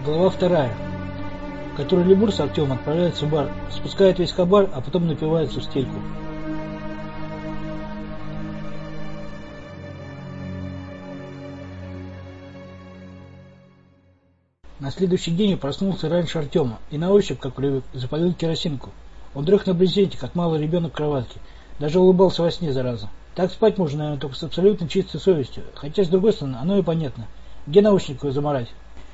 Глава 2, в которой лемур с Артемом отправляется в бар, спускает весь хабар, а потом напивается в стельку. На следующий день я проснулся раньше Артема и на ощупь, как привык, запалил керосинку. Он дрых на брезенте, как малый ребенок в кроватке. Даже улыбался во сне, зараза. Так спать можно, наверное, только с абсолютно чистой совестью. Хотя, с другой стороны, оно и понятно. Где наушнику заморать?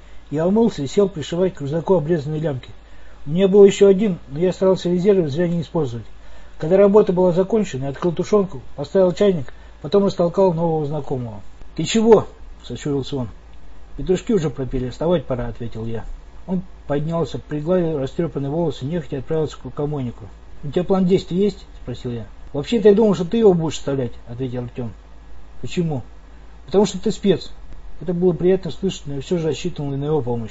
Я умылся и сел пришивать к рюкзаку обрезанные лямки. У меня был еще один, но я старался резервы зря не использовать. Когда работа была закончена, я открыл тушенку, поставил чайник, потом растолкал нового знакомого. «Ты чего?» – сощурился он. «Петушки уже пропели, вставать пора», – ответил я. Он поднялся, пригладил растрепанные волосы, нехотя отправился к рукомойнику. «У тебя план действий есть?» – спросил я. «Вообще-то я думал, что ты его будешь вставлять», – ответил Артем. «Почему?» «Потому что ты спец». Это было приятно слышать, но я все же рассчитывал на его помощь.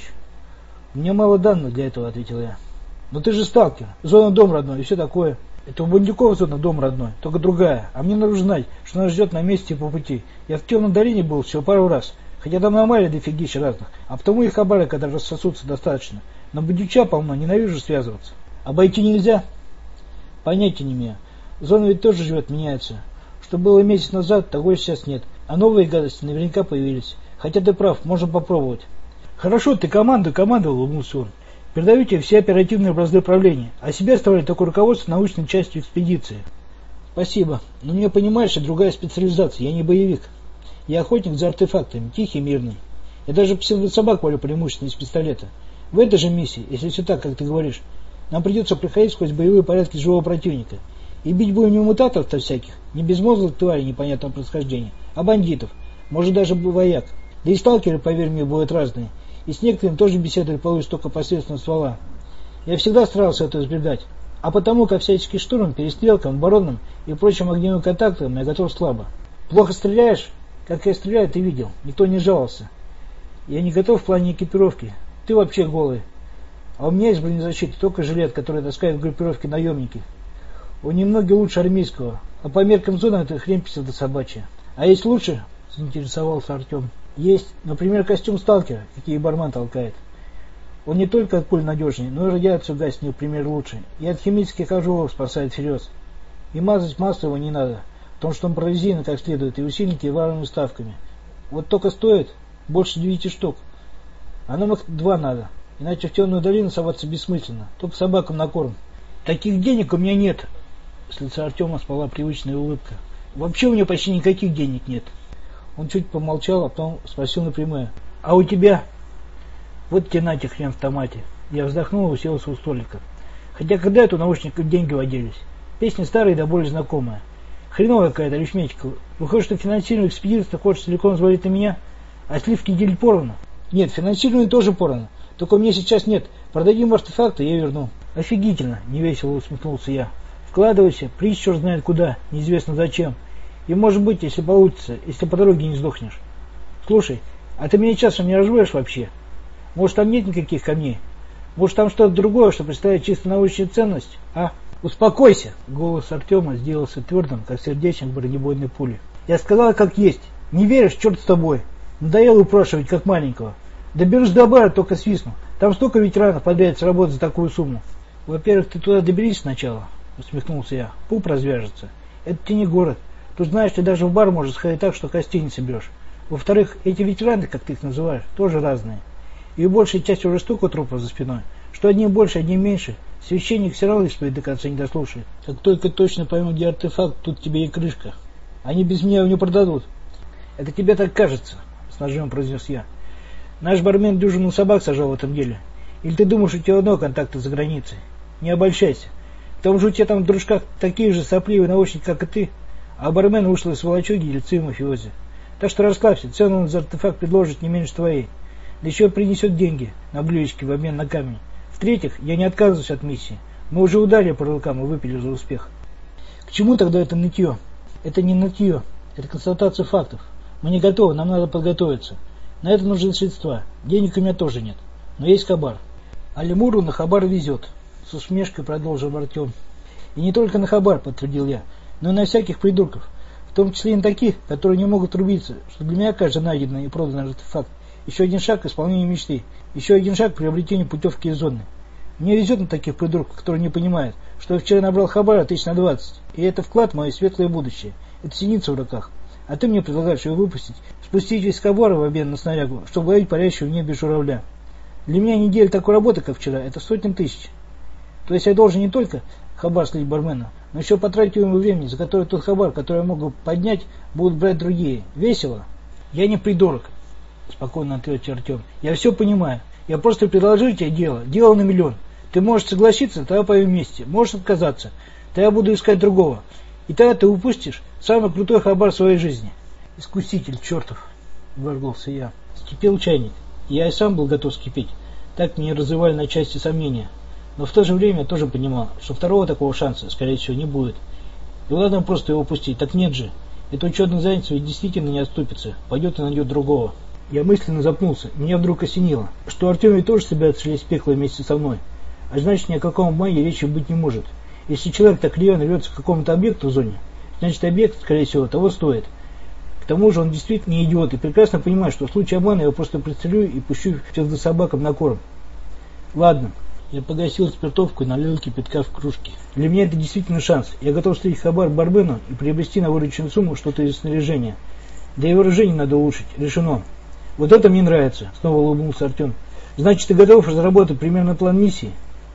«У меня мало данных для этого», — ответил я. «Но ты же сталкер, зона дом родной и все такое». «Это у бандюков зона дом родной, только другая. А мне нужно знать, что нас ждет на месте по пути. Я в Темном долине был всего пару раз, хотя там аномалий дофигища разных, а потому их хабары, когда рассосутся, достаточно. Но бандюча полно, ненавижу связываться. Обойти нельзя?» «Понятия не имею. Зона ведь тоже живет, меняется. Что было месяц назад, того сейчас нет. А новые гадости наверняка появились. Хотя ты прав, можно попробовать». «Хорошо, ты командовал», улыбнулся он. «Передаю тебе все оперативные бразды правления, а себя оставляю только руководство научной частью экспедиции». «Спасибо, но мне, понимаешь, другая специализация, я не боевик. Я охотник за артефактами, тихий, мирный. Я даже псевдособак валю преимущественно из пистолета. В этой же миссии, если все так, как ты говоришь, нам придется проходить сквозь боевые порядки живого противника. И бить будем не мутатов-то всяких, не безмозглых тварей непонятного происхождения, а бандитов, может даже вояк. Да и сталкеры, поверь мне, будут разные. И с некоторыми тоже беседовать получится только посредством ствола. Я всегда старался это избегать. А потому ко всяческим штурмам, перестрелкам, оборонным и прочим огневым контактам я готов слабо. Плохо стреляешь? Как я стреляю, ты видел. Никто не жаловался. Я не готов в плане экипировки. Ты вообще голый. А у меня есть бронезащита, только жилет, который таскают в группировке наемники. Он немного лучше армейского. А по меркам зоны это хрень псевдособачья. А есть лучше? Заинтересовался Артем. Есть, например, костюм сталкера, какие бармен толкает. Он не только от пуль надежнее, но и радиацию гасит, например, лучше. И от химических ожогов спасает всерьез. И мазать масло его не надо, потому что он прорезинен как следует и усилен кевларовыми вставками. Вот только стоит больше 9 штук. А нам их 2 надо, иначе в Темную долину соваться бессмысленно, только собакам на корм. Таких денег у меня нет. С лица Артема спала привычная улыбка. Вообще у меня почти никаких денег нет. Он чуть помолчал, а потом спросил напрямую. «А у тебя?» «Вот тебе на хрен в томате». Я вздохнул и уселся у столика. Хотя когда это у наушников деньги водились? Песня старая да более знакомая. Хреновая какая-то арифметика. Выходит, что финансирование экспедиции хочет целиком взвалить на меня, а сливки делить поровну? Нет, финансирование тоже поровну. Только у меня сейчас нет. Продадим артефакты, я верну. Офигительно, невесело усмехнулся я. Вкладывайся, приз черт знает куда, неизвестно зачем. И может быть, если получится, если по дороге не сдохнешь. Слушай, а ты меня часом не разводишь вообще? Может, там нет никаких камней? Может, там что-то другое, что представляет чисто научную ценность? А? Успокойся! Голос Артема сделался твердым, как сердечник бронебойной пули. Я сказал, как есть. Не веришь, черт с тобой. Надоело упрашивать, как маленького. Доберусь до бара, только свистну. Там столько ветеранов подрядится работать за такую сумму. Во-первых, ты туда доберись сначала, усмехнулся я. Пуп развяжется. Это тебе не город. Тут знаешь, ты даже в бар можешь сходить так, что костей не соберешь. Во-вторых, эти ветераны, как ты их называешь, тоже разные. И большая часть уже столько трупов за спиной, что одним больше, одним меньше. Священник все равно исповедь до конца не дослушает. Как только точно пойму, где артефакт, тут тебе и крышка. Они без меня его не продадут. Это тебе так кажется, с нажимом произнес я. Наш бармен дюжину собак сажал в этом деле. Или ты думаешь, у тебя одного контакта за границей? Не обольщайся. К тому же у тебя там в дружках такие же сопливые научники, как и ты. А бармен вышел из сволочуги и лицы мафиози. Так что расслабься, цену он за артефакт предложит не меньше твоей. Да еще принесет деньги на блюдечке в обмен на камень. В-третьих, я не отказываюсь от миссии. Мы уже ударили по рукам и выпили за успех. К чему тогда это нытье? Это не нытье, это констатация фактов. Мы не готовы, нам надо подготовиться. На это нужны средства. Денег у меня тоже нет. Но есть хабар. А лемуру на хабар везет. С усмешкой продолжил Артем. И не только на хабар, подтвердил я, но и на всяких придурков. В том числе и на таких, которые не могут рубиться, что для меня каждый найденный и проданный артефакт Еще один шаг к исполнению мечты. Еще один шаг к приобретению путевки из зоны. Мне везет на таких придурков, которые не понимают, что я вчера набрал хабара тысяч на 20. И это вклад в мое светлое будущее. Это синица в руках. А ты мне предлагаешь ее выпустить, спустить весь хабар в обмен на снарягу, чтобы ловить парящего в небе журавля. Для меня неделя такой работы, как вчера, это сотни тысяч. То есть я должен не только хабар слить бармену, но еще потратить ему времени, за который тот хабар, который я могу поднять, будут брать другие. Весело? Я не придурок, спокойно ответил Артем. Я все понимаю. Я просто предложил тебе дело. Дело на миллион. Ты можешь согласиться, тогда поедем вместе. Можешь отказаться. Тогда я буду искать другого. И тогда ты упустишь самый крутой хабар в своей жизни. Искуситель чертов, выругался я. Скипел чайник. Я и сам был готов скипеть. Так меня разрывали на части сомнения. Но в то же время я тоже понимал, что второго такого шанса, скорее всего, не будет. И ладно просто его упустить, так нет же. Это учетный занятость ведь действительно не отступится. Пойдет и найдет другого. Я мысленно запнулся. Меня вдруг осенило, что Артемий тоже собирается лезть в пекло вместе со мной. А значит, ни о каком обмане речи быть не может. Если человек так рьяно рвется к какому-то объекту в зоне, значит объект, скорее всего, того стоит. К тому же он действительно не идиот и прекрасно понимает, что в случае обмана я его просто прицелю и пущу собакам на корм. Ладно. Я погасил спиртовку и налил кипятка в кружки. Для меня это действительно шанс. Я готов слить хабар бармену и приобрести на вырученную сумму что-то из снаряжения. Да и вооружение надо улучшить. Решено. Вот это мне нравится, снова улыбнулся Артем. Значит, ты готов разработать примерно план миссии?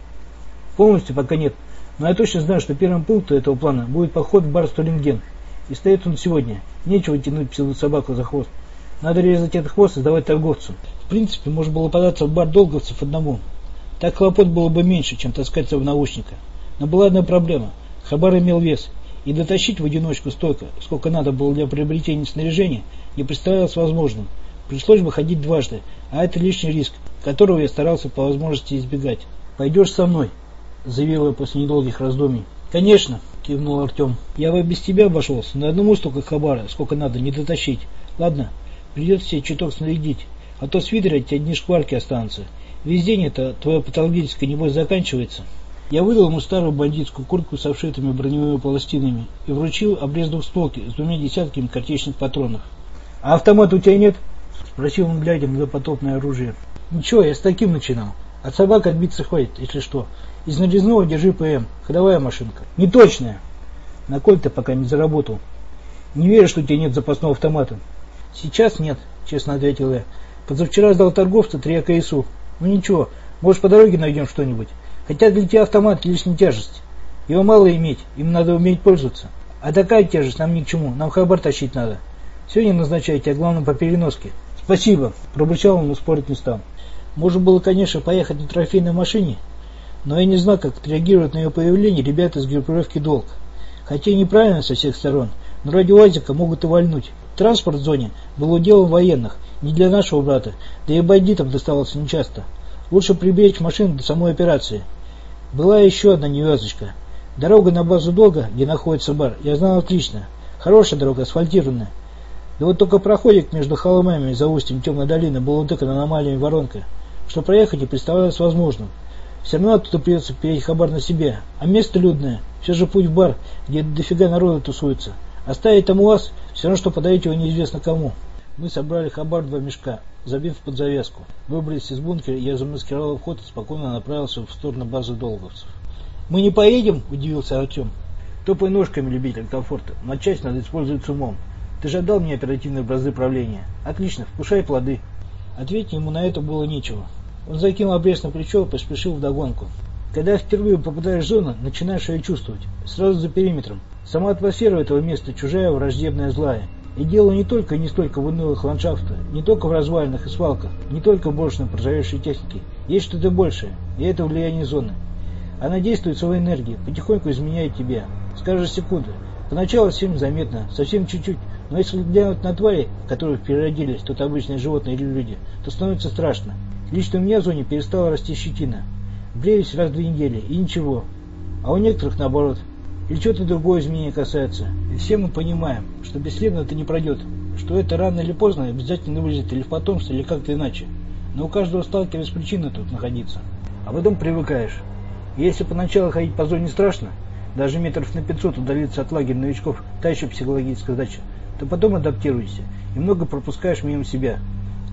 Полностью пока нет. Но я точно знаю, что первым пунктом этого плана будет поход в бар «Столинген». И стоит он сегодня. Нечего тянуть псевдособаку за хвост. Надо резать этот хвост и сдавать торговцу. В принципе, можно было податься в бар долговцев одному. Так хлопот было бы меньше, чем таскаться в наушника. Но была одна проблема. Хабар имел вес. И дотащить в одиночку столько, сколько надо было для приобретения снаряжения, не представлялось возможным. Пришлось бы ходить дважды, а это лишний риск, которого я старался по возможности избегать. «Пойдешь со мной», — заявил я после недолгих раздумий. «Конечно», — кивнул Артем. «Я бы без тебя обошелся. На одному столько хабара, сколько надо, не дотащить. Ладно, придется себе чуток снарядить, а то с видера эти одни шкварки останутся. Весь день это твое патологическое небось заканчивается». Я выдал ему старую бандитскую куртку с обшитыми броневыми пластинами и вручил обрез стволки с 2 десятками картечных патронов. «А автомата у тебя нет?» — спросил он, глядя на допотопное оружие. «Ничего, я с таким начинал. От собак отбиться хватит, если что. Из нарезного держи ПМ, ходовая машинка. Не точная. На кольт-то пока не заработал. Не верю, что у тебя нет запасного автомата». «Сейчас нет», — честно ответил я. «Позавчера сдал торговцу 3 АКСУ. Ну ничего, может по дороге найдем что-нибудь. Хотя для тебя автомат лишняя тяжесть. Его мало иметь, им надо уметь пользоваться. А такая тяжесть нам ни к чему, нам хабар тащить надо. Сегодня назначайте, а главное по переноске». «Спасибо», — пробурчал он, но спорить не стал. Можно было, конечно, поехать на трофейной машине, но я не знал, как отреагируют на ее появление ребята из группировки «Долг». Хотя и неправильно со всех сторон, но ради УАЗика могут и вальнуть. Транспорт в зоне был уделом военных, не для нашего брата, да и бандитам доставался нечасто. Лучше приберечь машину до самой операции. Была еще одна невязочка. Дорога на базу «Долга», где находится бар, я знал отлично. Хорошая дорога, асфальтированная. Да вот только проходик между холмами за устьем темной долины был утыкан аномальной воронкой, что проехать не представлялось возможным. Все равно оттуда придется переть хабар на себе, а место людное, все же путь в бар, где дофига народу тусуется. Оставить там УАЗ, все равно, что подарить его неизвестно кому. Мы собрали хабар в 2 мешка, забив под завязку. Выбрались из бункера, я замаскировал вход и спокойно направился в сторону базы долговцев. «Мы не поедем?» – удивился Артем. «Топай ножками, любитель комфорта, но часть надо использовать с умом. Ты же отдал мне оперативные бразды правления. Отлично, вкушай плоды». Ответить ему на это было нечего. Он закинул обрез на плечо и поспешил вдогонку. Когда впервые попадаешь в зону, начинаешь ее чувствовать. Сразу за периметром. Сама атмосфера этого места чужая, враждебная, злая. И дело не только и не столько в унылых ландшафтах, не только в развалинах и свалках, не только в брошенной проржавевшей технике. Есть что-то большее, и это влияние зоны. Она действует своей энергией, потихоньку изменяет тебя. С каждой секунды. Поначалу всем заметно, совсем чуть-чуть, но если глянуть на твари, которых переродились, тут обычные животные или люди, то становится страшно. Лично у меня в зоне перестала расти щетина. Бреюсь раз в 2 недели, и ничего. А у некоторых наоборот. Или что-то другое изменение касается. И все мы понимаем, что бесследно это не пройдет, что это рано или поздно обязательно вылезет или в потомство, или как-то иначе. Но у каждого сталкивается причина тут находиться. А потом привыкаешь. И если поначалу ходить по зоне страшно, даже метров на 500 удалиться от лагеря новичков, та еще психологическая задача, то потом адаптируешься и много пропускаешь мимо себя.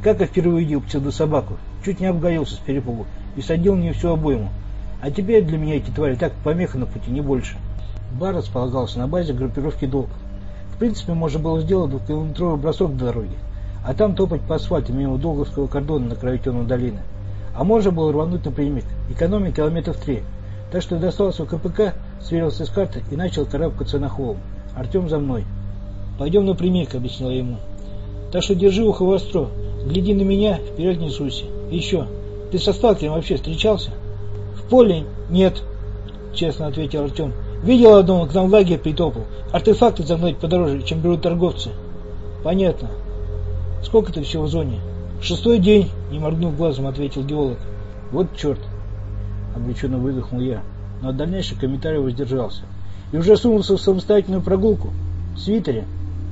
Как я впервые увидел псевдособаку, чуть не обгорелся с перепугу и садил мне всю обойму. А теперь для меня эти твари так помеха на пути, не больше. Бар располагался на базе группировки «Долг». В принципе, можно было сделать 2-километровый бросок до дороги, а там топать по асфальту мимо Долговского кордона на краю темной долины. А можно было рвануть напрямик, экономя километров 3. Так что достался в КПК, сверился с картой и начал карабкаться на холм. Артем за мной. «Пойдем напрямик», — объяснил я ему. «Так что держи ухо востро, гляди на меня, вперед не суйся. И еще, ты со сталкером вообще встречался?» «В поле нет», — честно ответил Артем. «Видел одного, к нам в лагерь притопал. Артефакты загнать подороже, чем берут торговцы». «Понятно. Сколько ты всего в зоне?» «6-й день», — не моргнув глазом, ответил геолог. «Вот черт», — облегченно выдохнул я, но от дальнейших комментариев воздержался. «И уже сунулся в самостоятельную прогулку? В свитере?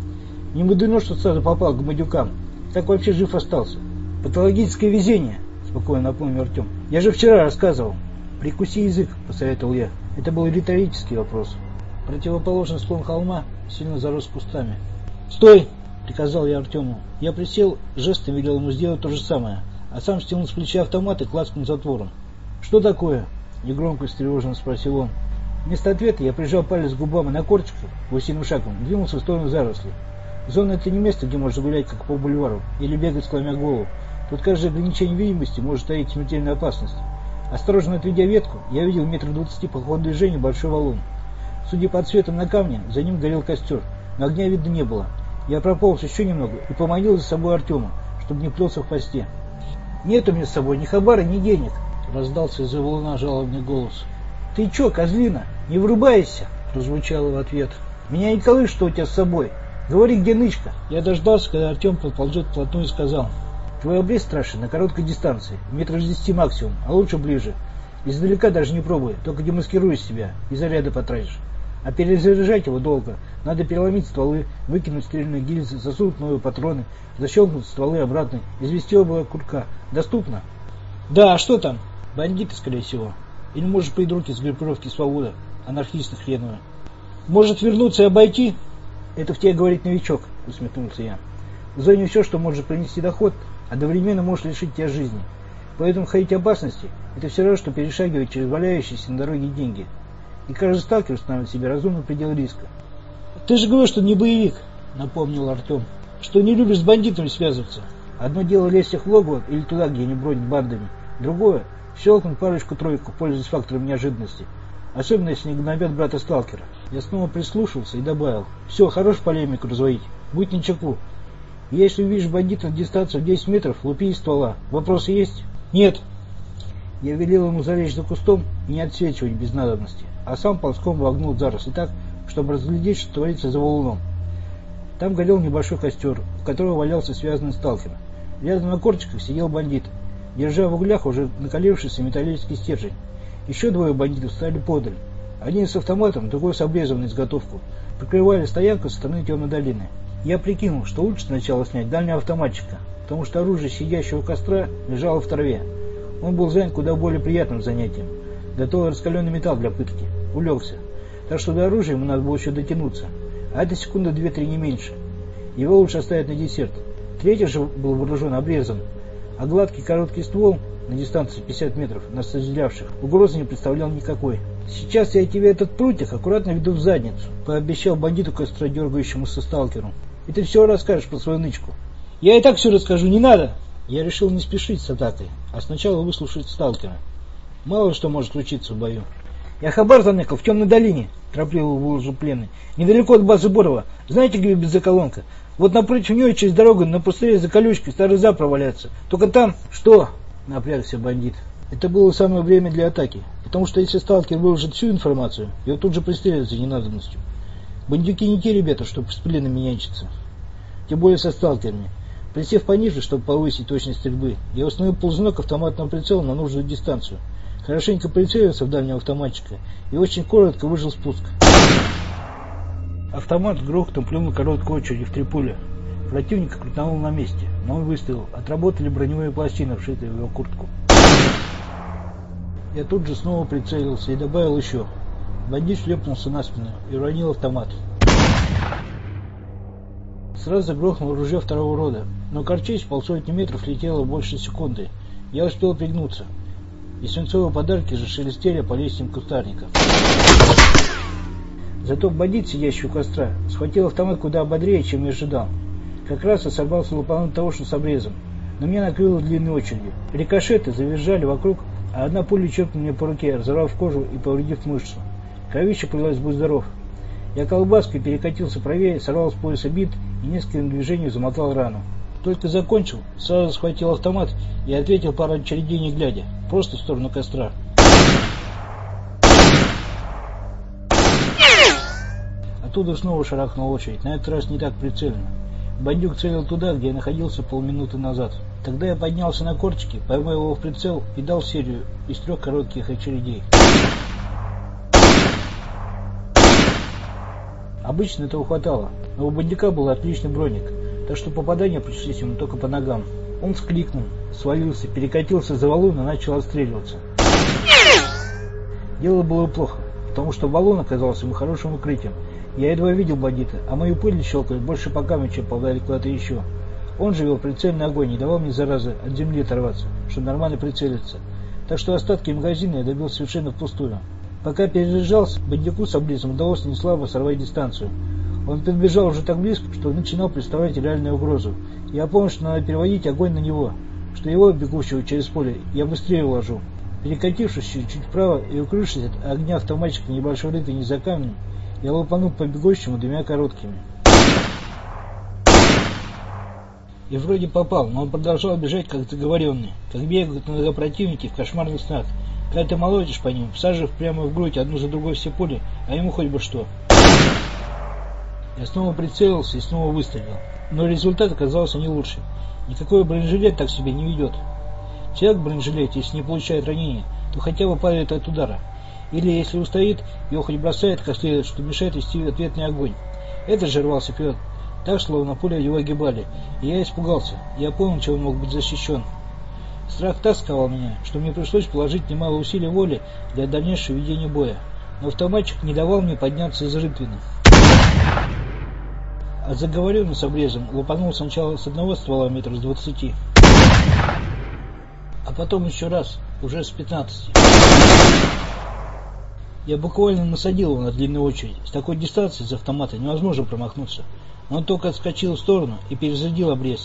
Не мудрено, что сразу попал к бандюкам. Так вообще жив остался. Патологическое везение», — спокойно напомнил Артем. «Я же вчера рассказывал». «Прикуси язык», — посоветовал я. Это был риторический вопрос. Противоположный склон холма сильно зарос кустами. «Стой!» — приказал я Артему. Я присел, жестом велел ему сделать то же самое, а сам стянул с плеча автомат и клацнул затвором. «Что такое?» — негромко и встревоженно спросил он. Вместо ответа я прижал палец к губам и на корточку, гусиным шагом, двинулся в сторону зарослей. Зона — это не место, где можно гулять как по бульвару или бегать, склоня голову. Тут каждое ограничение видимости может таить смертельную опасность. Осторожно отведя ветку, я видел метров 20 по ходу движения большой валун. Судя по цветам на камне, за ним горел костер, но огня видно не было. Я прополз еще немного и поманил за собой Артема, чтобы не плелся в хвосте. «Нет у меня с собой ни хабара, ни денег», — раздался из-за валуна жалобный голос. «Ты че, козлина, не врубайся?» — прозвучало в ответ. «Меня не колышь, что у тебя с собой. Говори, где нычка». Я дождался, когда Артем подползет вплотную и сказал: «Твой обрез страшен на короткой дистанции, метров 10 максимум, а лучше ближе. Издалека даже не пробуй, только демаскируй себя и заряды потратишь. А перезаряжать его долго. Надо переломить стволы, выкинуть стрельные гильзы, засунуть новые патроны, защелкнуть стволы обратно, извести оба курка. Доступно?» «Да, а что там?» «Бандиты, скорее всего. Или, может, придурки с группировки «Свобода», анархисты хреновые». «Может, вернуться и обойти?» «Это в тебе говорит новичок», — усмехнулся я. «В зоне все, что может принести доход, одновременно может лишить тебя жизни. Поэтому ходить опасности — это все равно, что перешагивать через валяющиеся на дороге деньги. И каждый сталкер устанавливает себе разумный предел риска». «Ты же говоришь, что не боевик», — напомнил Артем. «Что не любишь с бандитами связываться. Одно дело лезть их в логово или туда, где они бродят бандами. Другое — щелкнуть парочку-тройку, пользуясь фактором неожиданности. Особенно, если не гнобят брата сталкера». Я снова прислушался и добавил: «Все, хорош полемику разводить. Будь начеку. Если увидишь бандита на дистанцию в 10 метров, лупи из ствола. Вопросы есть?» «Нет». Я велел ему залечь за кустом и не отсвечивать без надобности, а сам ползком вогнул заросли так, чтобы разглядеть, что творится за валуном. Там горел небольшой костер, в котором валялся связанный сталкер. Рядом на корточках сидел бандит, держа в углях уже накалившийся металлический стержень. Еще двое бандитов стояли подаль. Один с автоматом, другой с обрезом на изготовку. Прикрывали стоянку со стороны темной долины. Я прикинул, что лучше сначала снять дальнего автоматчика, потому что оружие сидящего у костра лежало в траве. Он был занят куда более приятным занятием. Готовый раскаленный металл для пытки. Улегся. Так что до оружия ему надо было еще дотянуться. А это секунда 2-3 не меньше. Его лучше оставить на десерт. Третий же был вооружен обрезом, а гладкий короткий ствол на дистанции 50 метров нас разделявших угрозы не представлял никакой. «Сейчас я тебе этот прутик аккуратно веду в задницу», — пообещал бандиту костродергающемуся сталкеру. «И ты все расскажешь про свою нычку». «Я и так все расскажу, не надо!» Я решил не спешить с атакой, а сначала выслушать сталкера. Мало ли что может случиться в бою. «Я хабар заныкал в темной долине», — торопливо выложил пленный. «Недалеко от базы Борова. Знаете, где бензоколонка? Вот напротив нее через дорогу на пустыре за колючкой старый зап проваляется. Только там...» «Что?» — напрягся бандит. Это было самое время для атаки, потому что если сталкер выложит всю информацию, его тут же пристрелят за ненадобностью. Бандюки не те ребята, чтобы с пленными нянчиться. Тем более со сталкерами. Присев пониже, чтобы повысить точность стрельбы, я установил ползунок автоматного прицела на нужную дистанцию. Хорошенько прицелился в дальнего автоматчика и очень коротко выжил спуск. Автомат с грохотом плюнул короткую очередь в 3 пули. Противника крутанул на месте, но он выставил. Отработали броневые пластины, вшитые в его куртку. Я тут же снова прицелился и добавил еще. Бандит шлепнулся на спину и уронил автомат. Сразу грохнуло ружье второго рода, но картечь полсотни метров летела больше секунды. Я успел пригнуться, и свинцовые подарки же шелестели по листьям кустарников. Зато бандит, сидящий у костра, схватил автомат куда бодрее, чем я ожидал. Как раз и сорвался лупануть того, что с обрезом, но меня накрыло длинной очередью. Рикошеты завизжали вокруг, а одна пуля черкнула мне по руке, разорвав кожу и повредив мышцу. Кровище полилось, будь здоров. Я колбаской перекатился правее, сорвал с пояса бинт и нескольким движением замотал рану. Только закончил, сразу схватил автомат и ответил пару очередей не глядя, просто в сторону костра. Оттуда снова шарахнула очередь, на этот раз не так прицельно. Бандюк целил туда, где я находился полминуты назад. Тогда я поднялся на корточки, поймал его в прицел и дал серию из 3 коротких очередей. Обычно этого хватало, но у бандюка был отличный броник, так что попадания пришлись ему только по ногам. Он вскликнул, свалился, перекатился за валун и начал отстреливаться. Дело было плохо, потому что валун оказался ему хорошим укрытием. Я едва видел бандита, а мою пыль щелкали больше по камню, чем попадали куда-то еще. Он же вел прицельный огонь, не давал мне, заразы, от земли оторваться, чтобы нормально прицелиться. Так что остатки магазина я добил совершенно впустую. Пока перезаряжался, бандюку с обрезом удалось неслабо сорвать дистанцию. Он подбежал уже так близко, что начинал представлять реальную угрозу. Я понял, что надо переводить огонь на него, что его, бегущего через поле, я быстрее уложу. Перекатившись чуть вправо и укрывшись от огня автоматчика небольшой рытыни за камнем, я лупанул по бегущему 2 короткими. И вроде попал, но он продолжал бежать как заговоренный, как бегают иногда противники в кошмарных снах. Когда ты молотишь по ним, всажив прямо в грудь одну за другой все пули, а ему хоть бы что. Я снова прицелился и снова выстрелил. Но результат оказался не лучше. Никакой бронежилет так себя не ведет. Человек в бронежилете, если не получает ранения, то хотя бы падает от удара. Или, если устоит, его хоть бросает как следует, что мешает вести ответный огонь. Этот же рвался вперед, так, словно пуля его огибали. И я испугался. Я понял, чего он мог быть защищен. Страх так сковал меня, что мне пришлось положить немало усилий воли для дальнейшего ведения боя. Но автоматчик не давал мне подняться из рытвины. От заговоренного с обрезом лупанул сначала с одного ствола метров с 20, а потом еще раз, уже с 15. Я буквально насадил его на длинную очередь. С такой дистанции из автомата невозможно промахнуться. Он только отскочил в сторону и перезарядил обрез.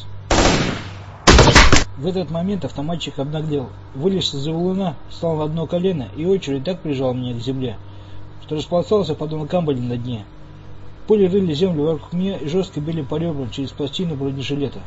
В этот момент автоматчик обнаглел, вылез из-за валуна, встал на одно колено, и очередь так прижал меня к земле, что распластался подобно камбале на дне. Пули рыли землю вокруг меня и жестко били по ребрам через пластину бронежилета.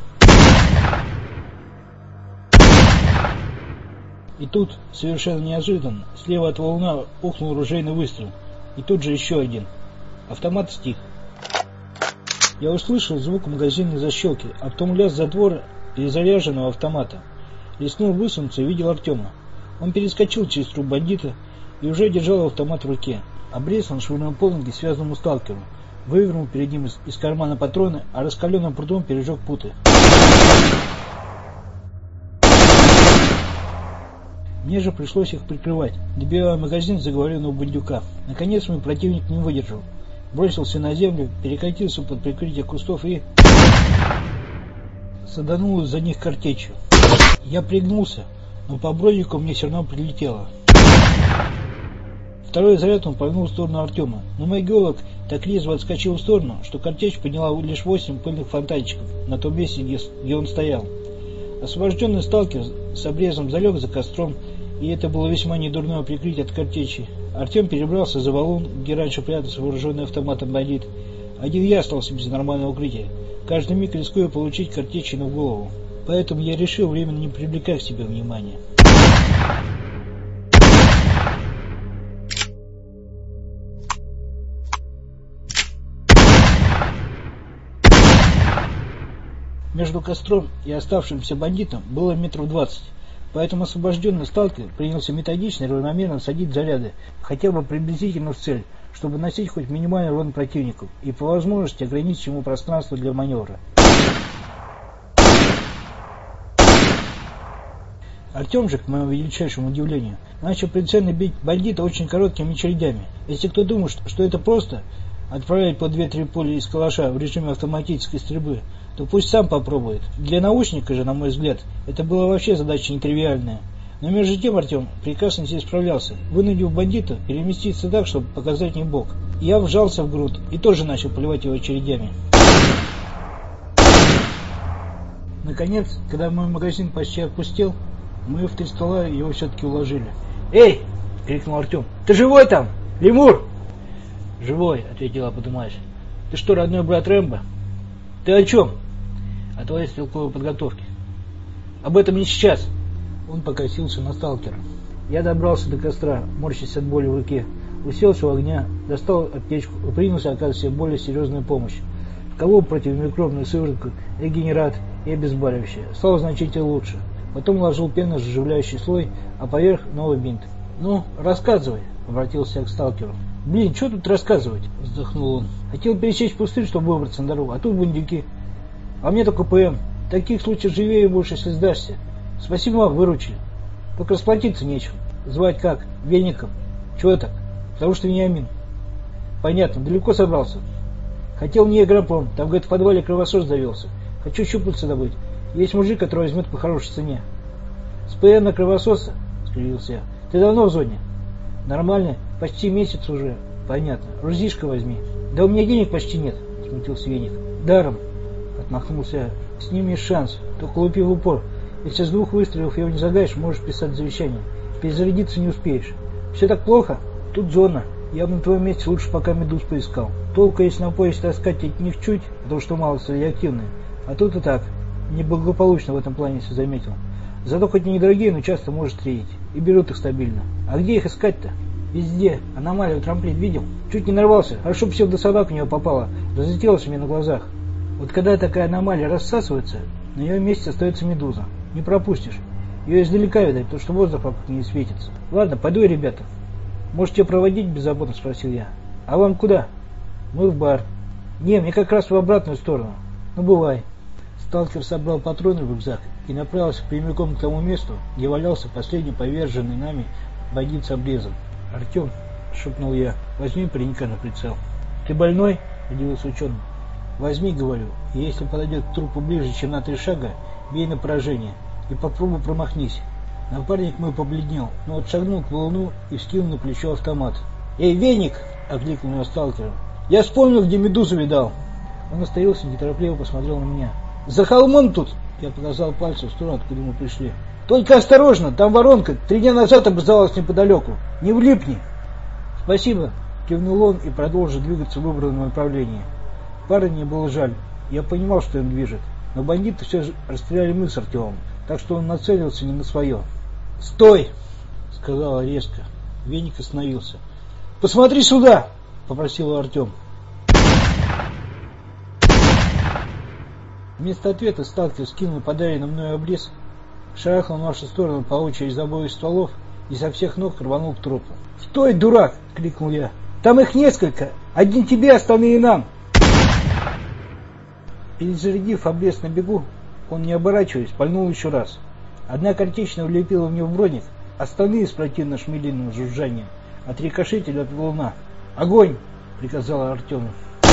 И тут, совершенно неожиданно, слева от валуна ухнул ружейный выстрел, и тут же еще один. Автомат стих. Я услышал звук магазинной защелки, а потом лязг затвора перезаряженного автомата. Лиснул высунуться и увидел Артема. Он перескочил через труп бандита и уже держал автомат в руке. Обрез он швырнул под ноги связанному сталкеру, вывернул перед ним из кармана патроны, а раскаленным прутом пережег путы. Мне же пришлось их прикрывать, добивая магазин заговоренного бандюка. Наконец мой противник не выдержал. Бросился на землю, перекатился под прикрытие кустов и саданул из-за них картечью. Я пригнулся, но по бронику мне все равно прилетело. Второй заряд он пальнул в сторону Артема, но мой геолог так резво отскочил в сторону, что картечь подняла лишь 8 пыльных фонтанчиков на том месте, где он стоял. Освобожденный сталкер с обрезом залег за костром, и это было весьма недурное прикрытие от картечи. Артем перебрался за валун, где раньше прятался вооруженный автоматом бандит. Один я остался без нормального укрытия, каждый миг рискуя получить картечину в голову. Поэтому я решил временно не привлекать к себе внимания. Между костром и оставшимся бандитом было метров 20, поэтому освобожденный сталкер принялся методично и равномерно садить заряды, хотя бы приблизительно в цель, чтобы носить хоть минимальный урон противнику и по возможности ограничить ему пространство для маневра. Артем же, к моему величайшему удивлению, начал прицельно бить бандита очень короткими очередями. Если кто думает, что это просто, отправлять по 2-3 пули из калаша в режиме автоматической стрельбы, то пусть сам попробует. Для научника же, на мой взгляд, это была вообще задача нетривиальная. Но между тем Артем прекрасно здесь справлялся, вынудив бандита переместиться так, чтобы показать мне бок. Я вжался в грудь и тоже начал поливать его очередями. Наконец, когда мой магазин почти опустел, мы в 3 ствола его все-таки уложили. «Эй!» — крикнул Артем. «Ты живой там? Лемур!» «Живой», — ответила, подымаясь. «Ты что, родной брат Рэмбо?» «Ты о чем?» «О твоей стрелковой подготовке». «Об этом не сейчас». Он покосился на сталкера. Я добрался до костра, морщась от боли в руке. Уселся у огня, достал аптечку и принялся оказывать себе более серьезную помощь. Вколол противомикробную сыворотку, регенерат и обезболивающее. Стало значительно лучше. Потом уложил пенно-заживляющий слой, а поверх новый бинт. «Ну, рассказывай», — обратился я к сталкеру. «Блин, что тут рассказывать?» — вздохнул он. «Хотел пересечь пустырь, чтобы выбраться на дорогу, а тут бандюки. А мне только ПМ. В таких случаях живее будешь, если сдашься. Спасибо вам, выручили. Только расплатиться нечем. Звать как? Веником. Чего так? Потому что Вениамин». «Понятно. Далеко собрался?» «Хотел не агропром. Там, говорит, в подвале кровосос завелся. Хочу щупальца добыть. Есть мужик, который возьмет по хорошей цене». «С ПМ на кровососа?» — скривился я. «Ты давно в зоне?» «Нормально. Почти месяц уже». «Понятно. Рузишко возьми». «Да у меня денег почти нет», — смутился Веник. «Даром», — отмахнулся я. «С ним есть шанс. Только лупи в упор. Если с 2 выстрелов его не загаешь, можешь писать завещание. Перезарядиться не успеешь. Все так плохо? Тут зона. Я бы на твоем месте лучше пока медуз поискал. Толку, если на пояс таскать от них чуть, потому что мало радиоактивные. А тут и так. Неблагополучно в этом плане, если заметил. Зато хоть и недорогие, но часто можешь встретить. И берут их стабильно. А где их искать-то? Везде. Аномалию трамплин видел? Чуть не нарвался. Хорошо псевдособака в него попала. Разлетелась у меня на глазах. Вот когда такая аномалия рассасывается, на ее месте остается медуза. Не пропустишь. Ее издалека видать, потому что воздух вокруг не светится. Ладно, пойду, ребята. Может, тебя проводить беззаботно, спросил я. А вам куда? Мы в бар. Не, мне как раз в обратную сторону. Ну, бывай. Сталкер собрал патроны в рюкзак и направился прямиком к тому месту, где валялся последний поверженный нами бандит с обрезом. «Артем», — шепнул я, — «возьми паренька на прицел». «Ты больной?» — удивился ученый. «Возьми, — говорю, — и если подойдет к трупу ближе, чем на 3 шага, бей на поражение и попробуй промахнись». Напарник мой побледнел, но отшагнул к валуну и вскинул на плечо автомат. «Эй, Веник!» — окликнул его сталкер. «Я вспомнил, где медузу видал». Он остановился и неторопливо посмотрел на меня. «За холмом тут!» — я показал пальцем в сторону, откуда мы пришли. «Только осторожно, там воронка 3 дня назад образовалась неподалеку. Не влипни!» «Спасибо!» — кивнул он и продолжил двигаться в выбранном направлении. Парня мне было жаль. Я понимал, что им движет. Но бандиты все же расстреляли мы с Артемом, так что он нацелился не на свое. «Стой!» — сказала резко. Веник остановился. «Посмотри сюда!» — попросил Артем. Вместо ответа сталкер скинул подаренный мною обрез, шарахнул в нашу сторону по очереди из обоих стволов и со всех ног рванул к трупу. «Стой, дурак!» — крикнул я. «Там их несколько! Один тебе, остальные нам!» Перезарядив обрез на бегу, он, не оборачиваясь, пальнул еще раз. Одна картечина влепила в него в броник, остальные с противно шмелиным жужжанием отрикошетили от валуна. «Огонь!» — приказал Артему.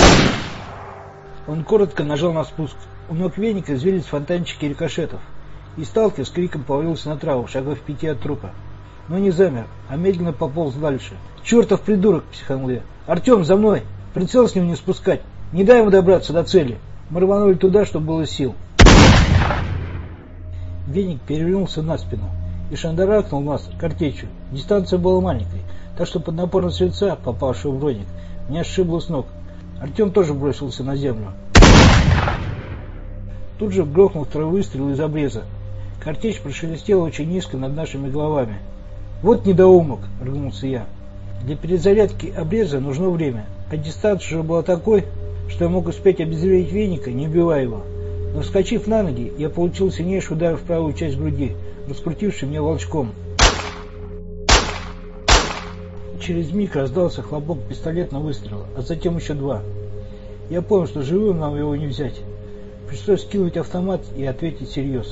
Он коротко нажал на спуск. У ног Веника извились фонтанчики рикошетов, и сталкер с криком повалился на траву, шагов в 5 от трупа. Но не замер, а медленно пополз дальше. «Чертов придурок!» — психанул я. «Артем, за мной! Прицел с него не спускать! Не дай ему добраться до цели!» Мы рванули туда, чтобы было сил. Веник перевернулся на спину и шандарахнул нас картечью. Дистанция была маленькой, так что под напором свинца, попавшего в броник, меня сшибло с ног. Артем тоже бросился на землю. Тут же грохнул 2-й выстрел из обреза. Картечь прошелестела очень низко над нашими головами. «Вот недоумок!» — рванулся я. Для перезарядки обреза нужно время, а дистанция уже была такой, что я мог успеть обезвредить Веника, не убивая его. Но, вскочив на ноги, я получил сильнейший удар в правую часть груди, раскрутивший меня волчком. Через миг раздался хлопок пистолетного выстрела, а затем еще 2. Я понял, что живым нам его не взять. Пришлось скинуть автомат и ответить всерьез.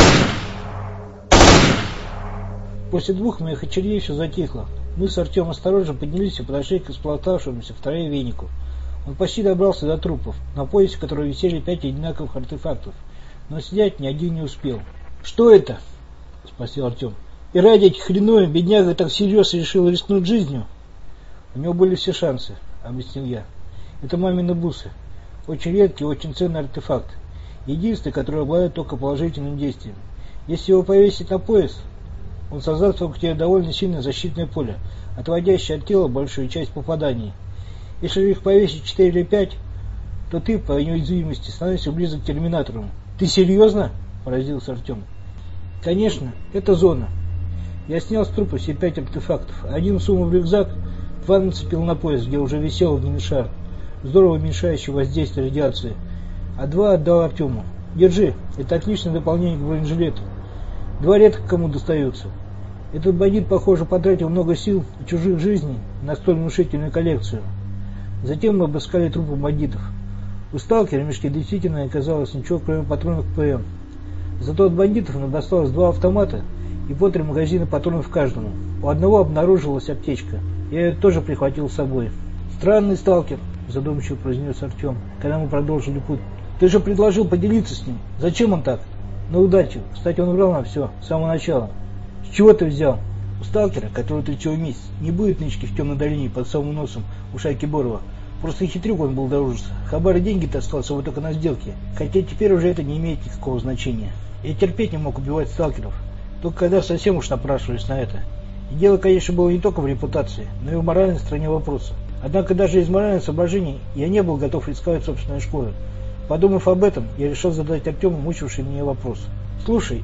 После 2 моих очередей все затихло. Мы с Артемом осторожно поднялись и подошли к эксплуатавшемуся второй Венику. Он почти добрался до трупов, на поясе которого висели 5 одинаковых артефактов, но снять ни один не успел. «Что это?» – спросил Артем. «И ради этих хреновин бедняга так всерьез решил рискнуть жизнью?» «У него были все шансы», – объяснил я. «Это мамины бусы. Очень редкий, очень ценный артефакт. Единственный, который обладает только положительным действием. Если его повесить на пояс, он создаст вокруг тебя довольно сильное защитное поле, отводящее от тела большую часть попаданий. Если же их повесить 4 или 5, то ты, по неуязвимости, становишься близок к терминатору». «Ты серьезно?» – поразился Артем. «Конечно, это зона. Я снял с трупа все 5 артефактов. Один сунул в рюкзак, 2 нацепил на пояс, где уже висел огненный шар, здорово уменьшающий воздействие радиации, а 2 отдал Артему. Держи, это отличное дополнение к бронежилету. 2 редко кому достаются. Этот бандит, похоже, потратил много сил и чужих жизней на столь внушительную коллекцию». Затем мы обыскали трупы бандитов. У сталкера в мешке действительно не оказалось ничего, кроме патронов ПМ. Зато от бандитов нам досталось 2 автомата и по 3 магазина патронов каждому. У одного обнаружилась аптечка. Я ее тоже прихватил с собой. «Странный сталкер», – задумчиво произнес Артем, когда мы продолжили путь. «Ты же предложил поделиться с ним. Зачем он так?» «На удачу. Кстати, он врал нам все, с самого начала». «С чего ты взял?» «У сталкера, который встречал месяц, не будет нычки в темной долине под самым носом у шайки Борова. Просто хитрюк он был до ужаса. Хабар и деньги таскался вот только на сделке. Хотя теперь уже это не имеет никакого значения. Я терпеть не мог убивать сталкеров, только когда совсем уж напрашивались на это. И дело, конечно, было не только в репутации, но и в моральной стороне вопроса. Однако даже из моральных соображений я не был готов рисковать собственной шкурой. Подумав об этом, я решил задать Артему мучивший меня вопрос. «Слушай,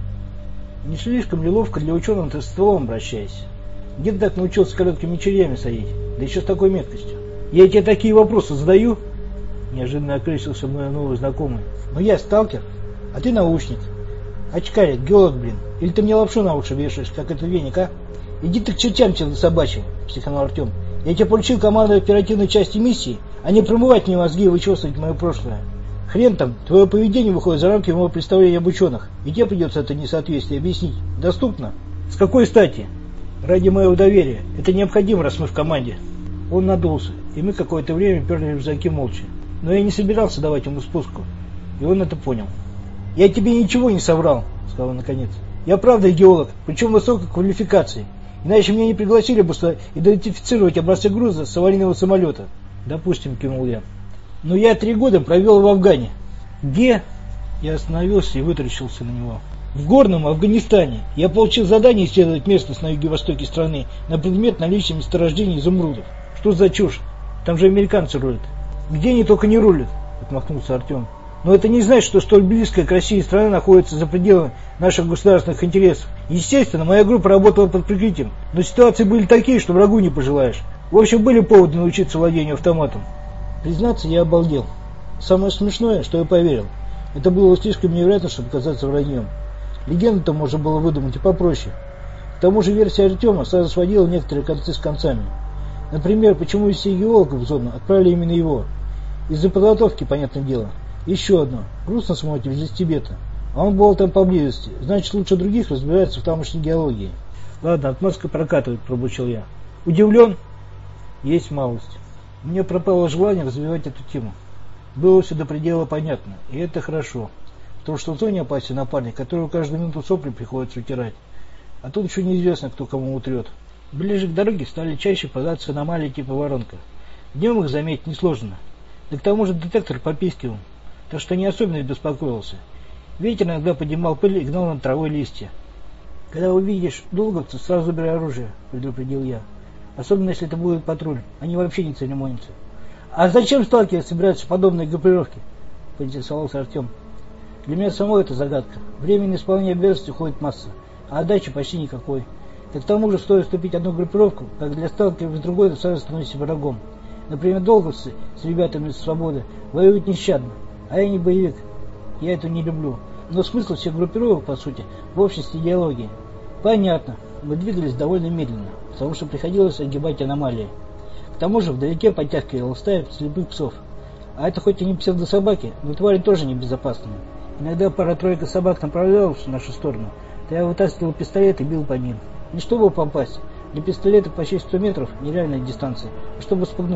не слишком ли ловко для ученого ты с стволом обращаешься? Где ты так научился с короткими червями садить? Да еще с такой меткостью». «Я тебе такие вопросы задаю?» Неожиданно окрысился мой новый знакомый. «Ну я сталкер, а ты научник. Очкарик, геолог, блин. Или ты мне лапшу на уши вешаешь, как этот веник, а? Иди ты к чертям тебе собачьим», психанул Артем. «Я тебе поручил командовать оперативной части миссии, а не промывать мне мозги и вычесывать мое прошлое. Хрен там, твое поведение выходит за рамки моего представления об ученых, и тебе придется это несоответствие объяснить. Доступно? С какой стати?» «Ради моего доверия. Это необходимо, раз мы в команде». Он надулся, и мы какое-то время перли рюкзаки молча. Но я не собирался давать ему спуску, и он это понял. «Я тебе ничего не соврал», — сказал он наконец. «Я правда геолог, причем высокой квалификации. Иначе меня не пригласили бы сюда идентифицировать образцы груза с аварийного самолета». «Допустим», — кивнул я. «Но я 3 года провел в Афгане». «Где?» Я остановился и вытаращился на него. «В горном Афганистане. Я получил задание исследовать местность на юго-востоке страны на предмет наличия месторождений изумрудов». «Что за чушь? Там же американцы рулят». «Где они только не рулят», — отмахнулся Артем. «Но это не значит, что столь близкая к России страна находится за пределами наших государственных интересов. Естественно, моя группа работала под прикрытием, но ситуации были такие, что врагу не пожелаешь. В общем, были поводы научиться владению автоматом». Признаться, я обалдел. Самое смешное, что я поверил. Это было слишком невероятно, чтобы казаться враньем. Легенду-то можно было выдумать и попроще. К тому же версия Артема сразу сводила некоторые концы с концами. Например, почему из всех геологов в зону отправили именно его? Из-за подготовки, понятное дело. Еще одно. Груз на самолете из Тибета. А он был там поблизости. Значит, лучше других разбирается в тамошней геологии. «Ладно, отмазка прокатывает», — пробурчал я. «Удивлен?» «Есть малость». Мне пропало желание развивать эту тему. Было все до предела понятно, и это хорошо. Потому что в зоне опасен напарник, которого каждую минуту сопли приходится утирать. А тут еще неизвестно, кто кому утрет. Ближе к дороге стали чаще попадаться аномалии типа воронка. Днем их заметить несложно. Да к тому же детектор попискивал, так что не особенно беспокоился. Ветер иногда поднимал пыль и гнал над травой листья. «Когда увидишь долговцев, сразу забирай оружие», — предупредил я. «Особенно, если это будет патруль. Они вообще не церемонятся». «А зачем сталкеры собираются в подобные группировки?» — поинтересовался Артем. «Для меня самого это загадка. Времени на исполнение обязанностей уходит масса, а отдачи почти никакой. И к тому же стоит вступить в одну группировку, как для сталкеров с другой ты сразу становишься врагом. Например, долговцы с ребятами из свободы воюют нещадно, а я не боевик. Я это не люблю. Но смысл всех группировок, по сути, в общности идеологии». «Понятно». Мы двигались довольно медленно, потому что приходилось огибать аномалии. К тому же вдалеке подтягивала стая слепых псов. А это хоть и не псевдособаки, но твари тоже небезопасные. Иногда пара-тройка собак направлялась в нашу сторону, то я вытаскивал пистолет и бил по ним. Не чтобы попасть. Для пистолета почти 100 метров нереальная дистанция, а чтобы спугнуть.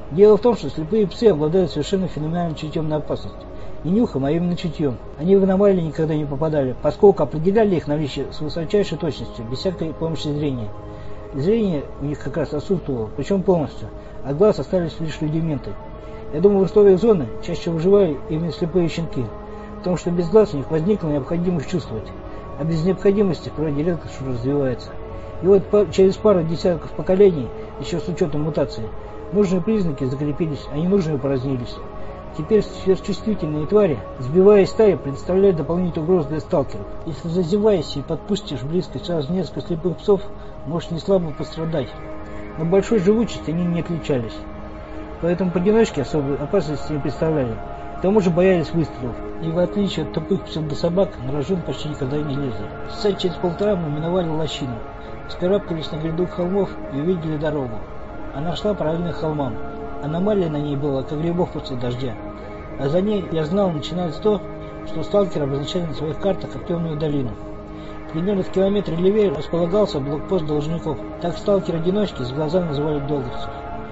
Дело в том, что слепые псы обладают совершенно феноменальным чутьем на опасность. Не нюхом, а именно чутьем. Они в аномалии никогда не попадали, поскольку определяли их наличие с высочайшей точностью, без всякой помощи зрения. Зрение у них как раз отсутствовало, причем полностью, а глаз остались лишь рудименты. Я думаю, в условиях зоны чаще выживали именно слепые щенки, потому что без глаз у них возникла необходимость чувствовать, а без необходимости в природе редко что развивается. И вот через пару десятков поколений, еще с учетом мутации, нужные признаки закрепились, а ненужные упразднились. Теперь сверхчувствительные твари, сбивая стаи, представляют дополнительную угрозу для сталкеров. Если зазеваешься и подпустишь близко сразу несколько слепых псов, можешь не слабо пострадать. Но большой живучестью они не отличались. Поэтому поодиночке особой опасности не представляли. К тому же боялись выстрелов. И в отличие от тупых псевдособак, на рожон почти никогда не лезли. Часа через полтора мы миновали лощину. Вскарабкались на гряду холмов и увидели дорогу. Она шла параллельно холмам. Аномалия на ней была, как грибов после дождя. А за ней, я знал, начинается то, что сталкер обозначали на своих картах как темную долину. Примерно в километре левее располагался блокпост должников. Так сталкеры-одиночки с глаза называли долговцев.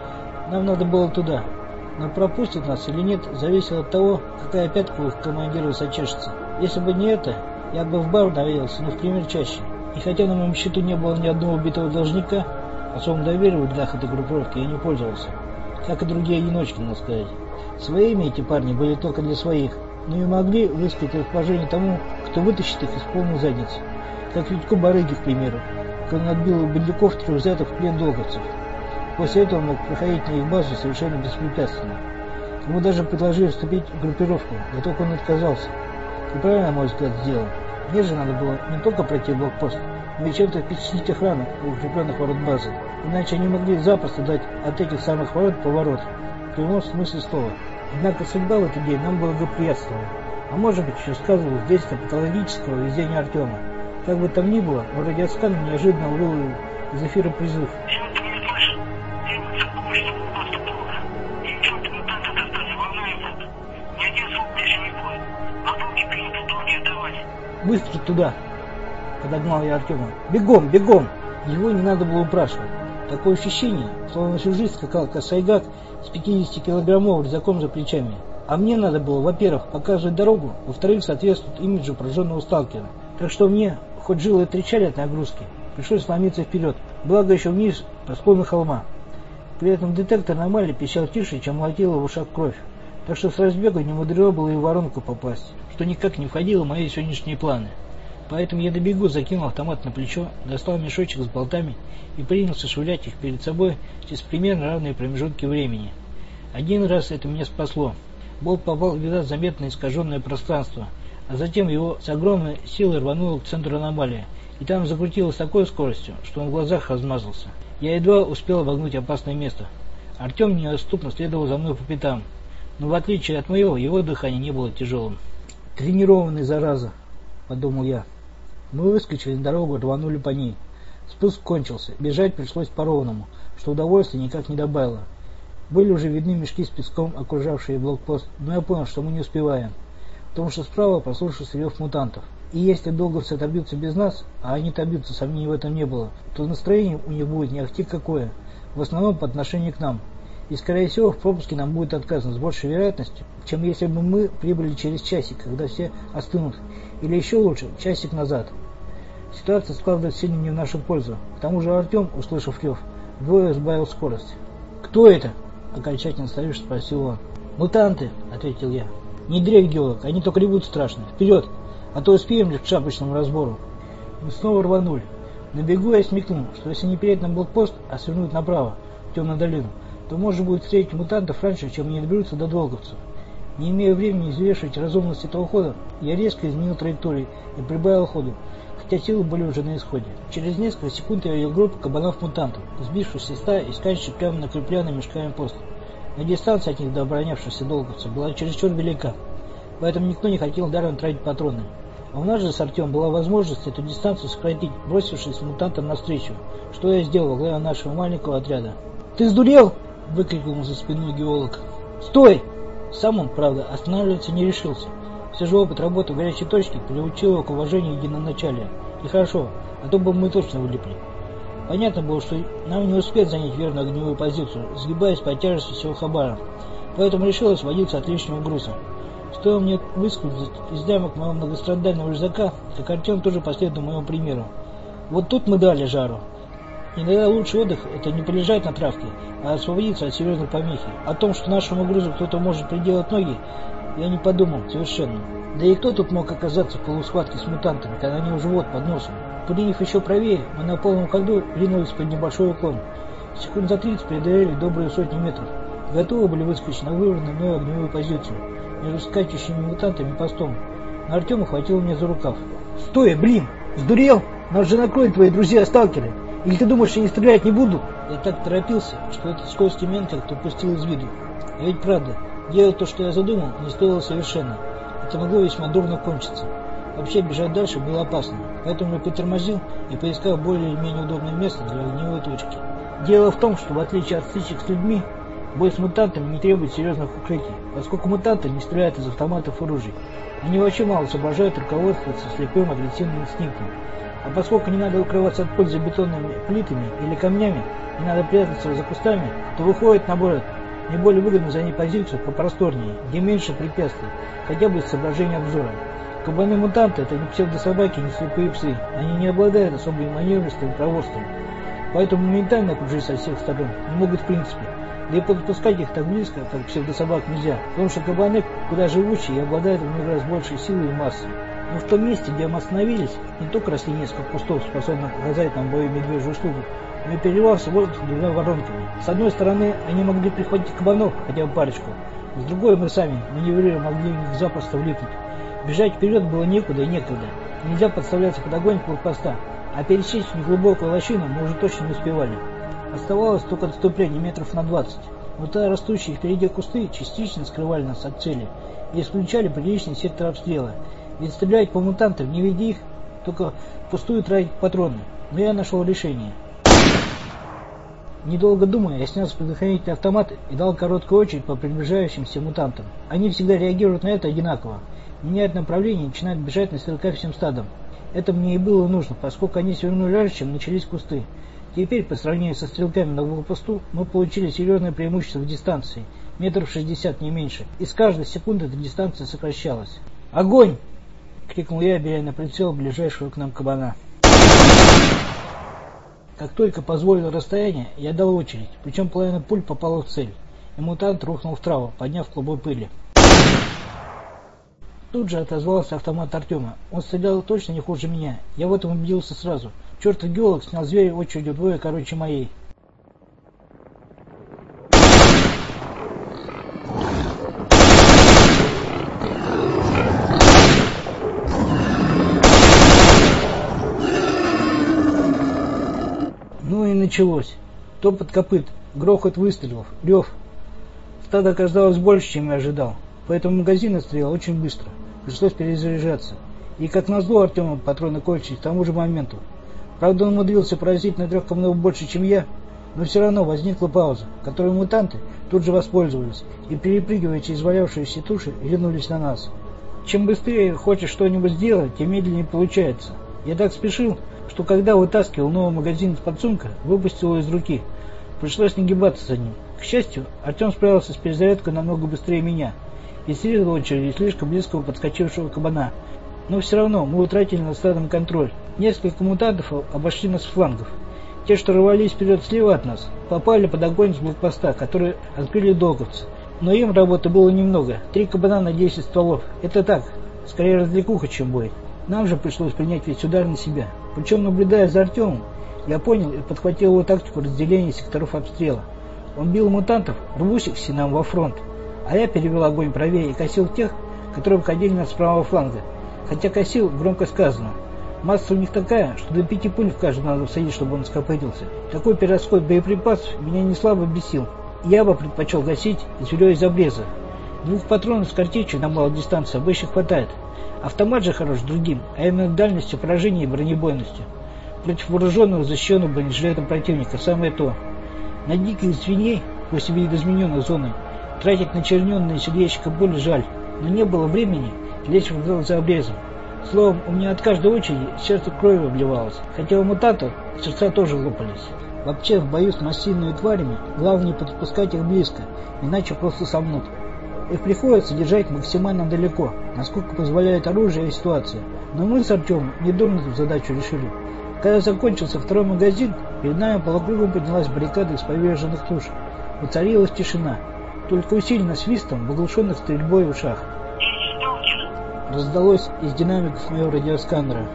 Нам надо было туда. Но пропустят нас или нет, зависело от того, какая пятка у их командира сочешется. Если бы не это, я бы в бар навеялся, но в пример чаще. И хотя на моем счету не было ни одного убитого должника, особым доверием в рядах этой группировки я не пользовался. Как и другие одиночки, надо сказать. Своими эти парни были только для своих, но и могли высказать расположение тому, кто вытащит их из полной задницы. Как Витьку Барыги, к примеру, когда он отбил у бандюков 3 взятых в плен долговцев. После этого он мог проходить на их базу совершенно беспрепятственно. Ему даже предложили вступить в группировку, но только он отказался. И правильно, на мой взгляд, сделал. Мне же надо было не только пройти блокпост, но и чем-то впечатлить охрану у укрепленных ворот базы. Иначе они могли запросто дать от этих самых ворот поворот, в прямом смысле слова. Однако судьба в этот день нам благоприятствовала. А может быть, еще сказывалось действие патологического везения Артема. Как бы там ни было, но радиоскан неожиданно вывел из эфира призыв. «Быстро туда!» — подогнал я Артема. «Бегом, бегом!» Его не надо было упрашивать. Такое ощущение, словно всю жизнь скакал косайгак с 50-килограммовым рюкзаком за плечами. А мне надо было, во-первых, показывать дорогу, во-вторых, соответствовать имиджу пораженного сталкера. Так что мне, хоть жилы трещали от нагрузки, пришлось ломиться вперед, благо еще вниз по склону холма. При этом детектор аномалии пищал тише, чем молотила в ушах кровь. Так что с разбегу не мудрено было и в воронку попасть, что никак не входило в мои сегодняшние планы. Поэтому я добегу, закинул автомат на плечо, достал мешочек с болтами и принялся швырять их перед собой через примерно равные промежутки времени. Один раз это меня спасло. Болт попал в едва заметно искаженное пространство, а затем его с огромной силой рвануло к центру аномалии, и там закрутилось с такой скоростью, что он в глазах размазался. Я едва успел обогнуть опасное место. Артем неотступно следовал за мной по пятам, но в отличие от моего, его дыхание не было тяжелым. «Тренированный, зараза!» — подумал я. Мы выскочили на дорогу, рванули по ней. Спуск кончился, бежать пришлось по-ровному, что удовольствия никак не добавило. Были уже видны мешки с песком, окружавшие блокпост, но я понял, что мы не успеваем, потому что справа послышался рев мутантов. И если долговцы отобьются без нас, а они отобьются, сомнений в этом не было, то настроение у них будет не ахти какое, в основном по отношению к нам. И, скорее всего, в пропуске нам будет отказано с большей вероятностью, чем если бы мы прибыли через часик, когда все остынут, или еще лучше, часик назад. Ситуация складывается сильно не в нашу пользу. К тому же Артем, услышав рев, вдвое сбавил скорость. «Кто это?» — окончательно остановившись, спросил он. «Мутанты», — ответил я. «Не дрейф, геолог, они только ревут страшно. Вперед, а то успеем лишь к шапочному разбору». Мы снова рванули. На бегу я смекнул, что если не перейти на блокпост, а свернуть направо, в темную долину, то можно будет встретить мутантов раньше, чем они доберутся до долговцев. Не имея времени взвешивать разумность этого хода, я резко изменил траекторию и прибавил ходу, хотя силы были уже на исходе. Через несколько секунд я видел группу кабанов-мутантов, сбившихся из стаи и скачущих прямо на крепленный мешками пост. Но дистанция от них до оборонявшихся долговцев была чересчур велика, поэтому никто не хотел даром тратить патроны. А у нас же с Артем была возможность эту дистанцию сократить, бросившись мутантам навстречу, что я сделал во главе нашего маленького отряда. «Ты сдурел?» — выкрикнул за спиной геолог. «Стой!» Сам он, правда, останавливаться не решился. Все же опыт работы в горячей точке приучил его к уважению единоначалия. И хорошо, а то бы мы точно вылипли. Понятно было, что нам не успеть занять верную огневую позицию, сгибаясь под тяжестью всего хабара. Поэтому решил освободиться от лишнего груза. Стоило мне выскользнуть из лямок моего многострадального рюкзака, как Артем тоже последовал моему примеру. Вот тут мы дали жару. Иногда лучший отдых – это не полежать на травке, а освободиться от серьезной помехи. О том, что нашему грузу кто-то может приделать ноги, я не подумал совершенно. Да и кто тут мог оказаться в полусхватке с мутантами, когда они уже вот под носом? Приняв еще правее, мы на полном ходу ринулись под небольшой уклон. Секунд за 30 преодолели добрые сотни метров. Готовы были выскочить на выбранную мной огневую позицию между скачущими мутантами и постом. Но Артем ухватил меня за рукав. «Стой, блин! Сдурел? Нас же накроют твои друзья-сталкеры! Или ты думаешь, я не стрелять не буду?» Я так торопился, что этот скользкий момент как-то упустил из виду. А ведь правда, делать то, что я задумал, не стоило совершенно. Это могло весьма дурно кончиться. Вообще бежать дальше было опасно, поэтому я притормозил и поискал более или менее удобное место для огневой точки. Дело в том, что в отличие от стычек с людьми, бой с мутантами не требует серьезных укрытий, поскольку мутанты не стреляют из автоматов и ружей. Они вообще мало соображают руководствоваться слепым агрессивным инстинктом. А поскольку не надо укрываться от пуль за бетонными плитами или камнями, не надо прятаться за кустами, то выходит наоборот. Мне более выгодно занять позицию попросторнее, где меньше препятствий, хотя бы из соображения обзора. Кабаны-мутанты – это не псевдособаки, не слепые псы. Они не обладают особой маневренностью и проворством. Поэтому моментально окружить со всех сторон не могут в принципе. Да и подпускать их так близко, как псевдособак, нельзя. Потому что кабаны куда живучие и обладают в много раз большей силой и массой. Но в том месте, где мы остановились, не только росли несколько кустов, способных оказать нам бою медвежью услугу, но и переливался воздух двумя воронками. С одной стороны, они могли прихватить кабанов, хотя бы парочку. С другой, мы сами, маневрируя, могли в них запросто влипнуть. Бежать вперед было некуда и некогда. Нельзя подставляться под огонь блокпоста, а пересечь неглубокую лощину мы уже точно не успевали. Оставалось только отступление метров на 20. Но тогда растущие впереди кусты частично скрывали нас от цели и исключали приличный сектор обстрела. Ведь стрелять по мутантам, не видя их, только впустую тратить патроны. Но я нашел решение. Недолго думая, я снял с предохранителя автомат и дал короткую очередь по приближающимся мутантам. Они всегда реагируют на это одинаково. Меняют направление и начинают бежать на стрелка всем стадом. Это мне и было нужно, поскольку они свернули раньше, чем начались кусты. Теперь, по сравнению со стрелками на блокпосту, мы получили серьезное преимущество в дистанции, метров 60 не меньше, и с каждой секунды эта дистанция сокращалась. «Огонь!» — крикнул я, беря на прицел ближайшего к нам кабана. Как только позволило расстояние, я дал очередь, причем половина пуль попала в цель, и мутант рухнул в траву, подняв клубок пыли. Тут же отозвался автомат Артема. Он стрелял точно не хуже меня. Я в этом убедился сразу. Чертов геолог снял зверя очередью вдвое короче моей. Ну и началось. Топот копыт, грохот выстрелов, рев. Стадо оказалось больше, чем я ожидал. Поэтому магазин отстрелял очень быстро. Пришлось перезаряжаться. И как назло Артема патроны кончились к тому же моменту. Правда, он умудрился поразить на 3 кабанов больше, чем я, но все равно возникла пауза, которой мутанты тут же воспользовались и, перепрыгивая через валявшиеся туши, ринулись на нас. Чем быстрее хочешь что-нибудь сделать, тем медленнее получается. Я так спешил, что когда вытаскивал новый магазин из-под сумка, выпустил его из руки. Пришлось нагибаться за ним. К счастью, Артем справился с перезарядкой намного быстрее меня и срезал очередь слишком близкого подскочившего кабана. Но все равно мы утратили над стадом контроль. Несколько мутантов обошли нас с флангов. Те, что рвались вперед слева от нас, попали под огонь с блокпоста, который открыли долговцы. Но им работы было немного. 3 кабана на 10 стволов. Это так, скорее развлекуха, чем бой. Нам же пришлось принять весь удар на себя. Причем, наблюдая за Артемом, я понял и подхватил его тактику разделения секторов обстрела. Он бил мутантов, рвущихся нам во фронт. А я перевел огонь правее и косил тех, которые обходили нас с правого фланга. Хотя косил, громко сказано. Масса у них такая, что до 5 пуль в каждого надо всадить, чтобы он скопытился. Такой перерасход боеприпасов меня не слабо бесил. Я бы предпочел гасить зверей из обреза. 2 патронов с картечью на малой дистанции обычно хватает. Автомат же хорош другим, а именно дальностью поражения и бронебойностью. Против вооруженного защищенного бронежилетом противника самое то. На диких свиней, после видоизмененной зоны, тратить начерненные сердечко боль жаль, но не было времени лечь в за обрезом. Словом, у меня от каждой очереди сердце кровью обливалось, хотя у мутантов сердца тоже лопались. Вообще, в бою с массивными тварями главное не подпускать их близко, иначе просто сомнут. Их приходится держать максимально далеко, насколько позволяет оружие и ситуация. Но мы с Артемом недурно эту задачу решили. Когда закончился второй магазин, перед нами полукругом поднялась баррикада из поверженных туш. Воцарилась тишина, только усиленно свистом в оглушенных стрельбой в ушах. Раздалось из динамиков моего радиосканера.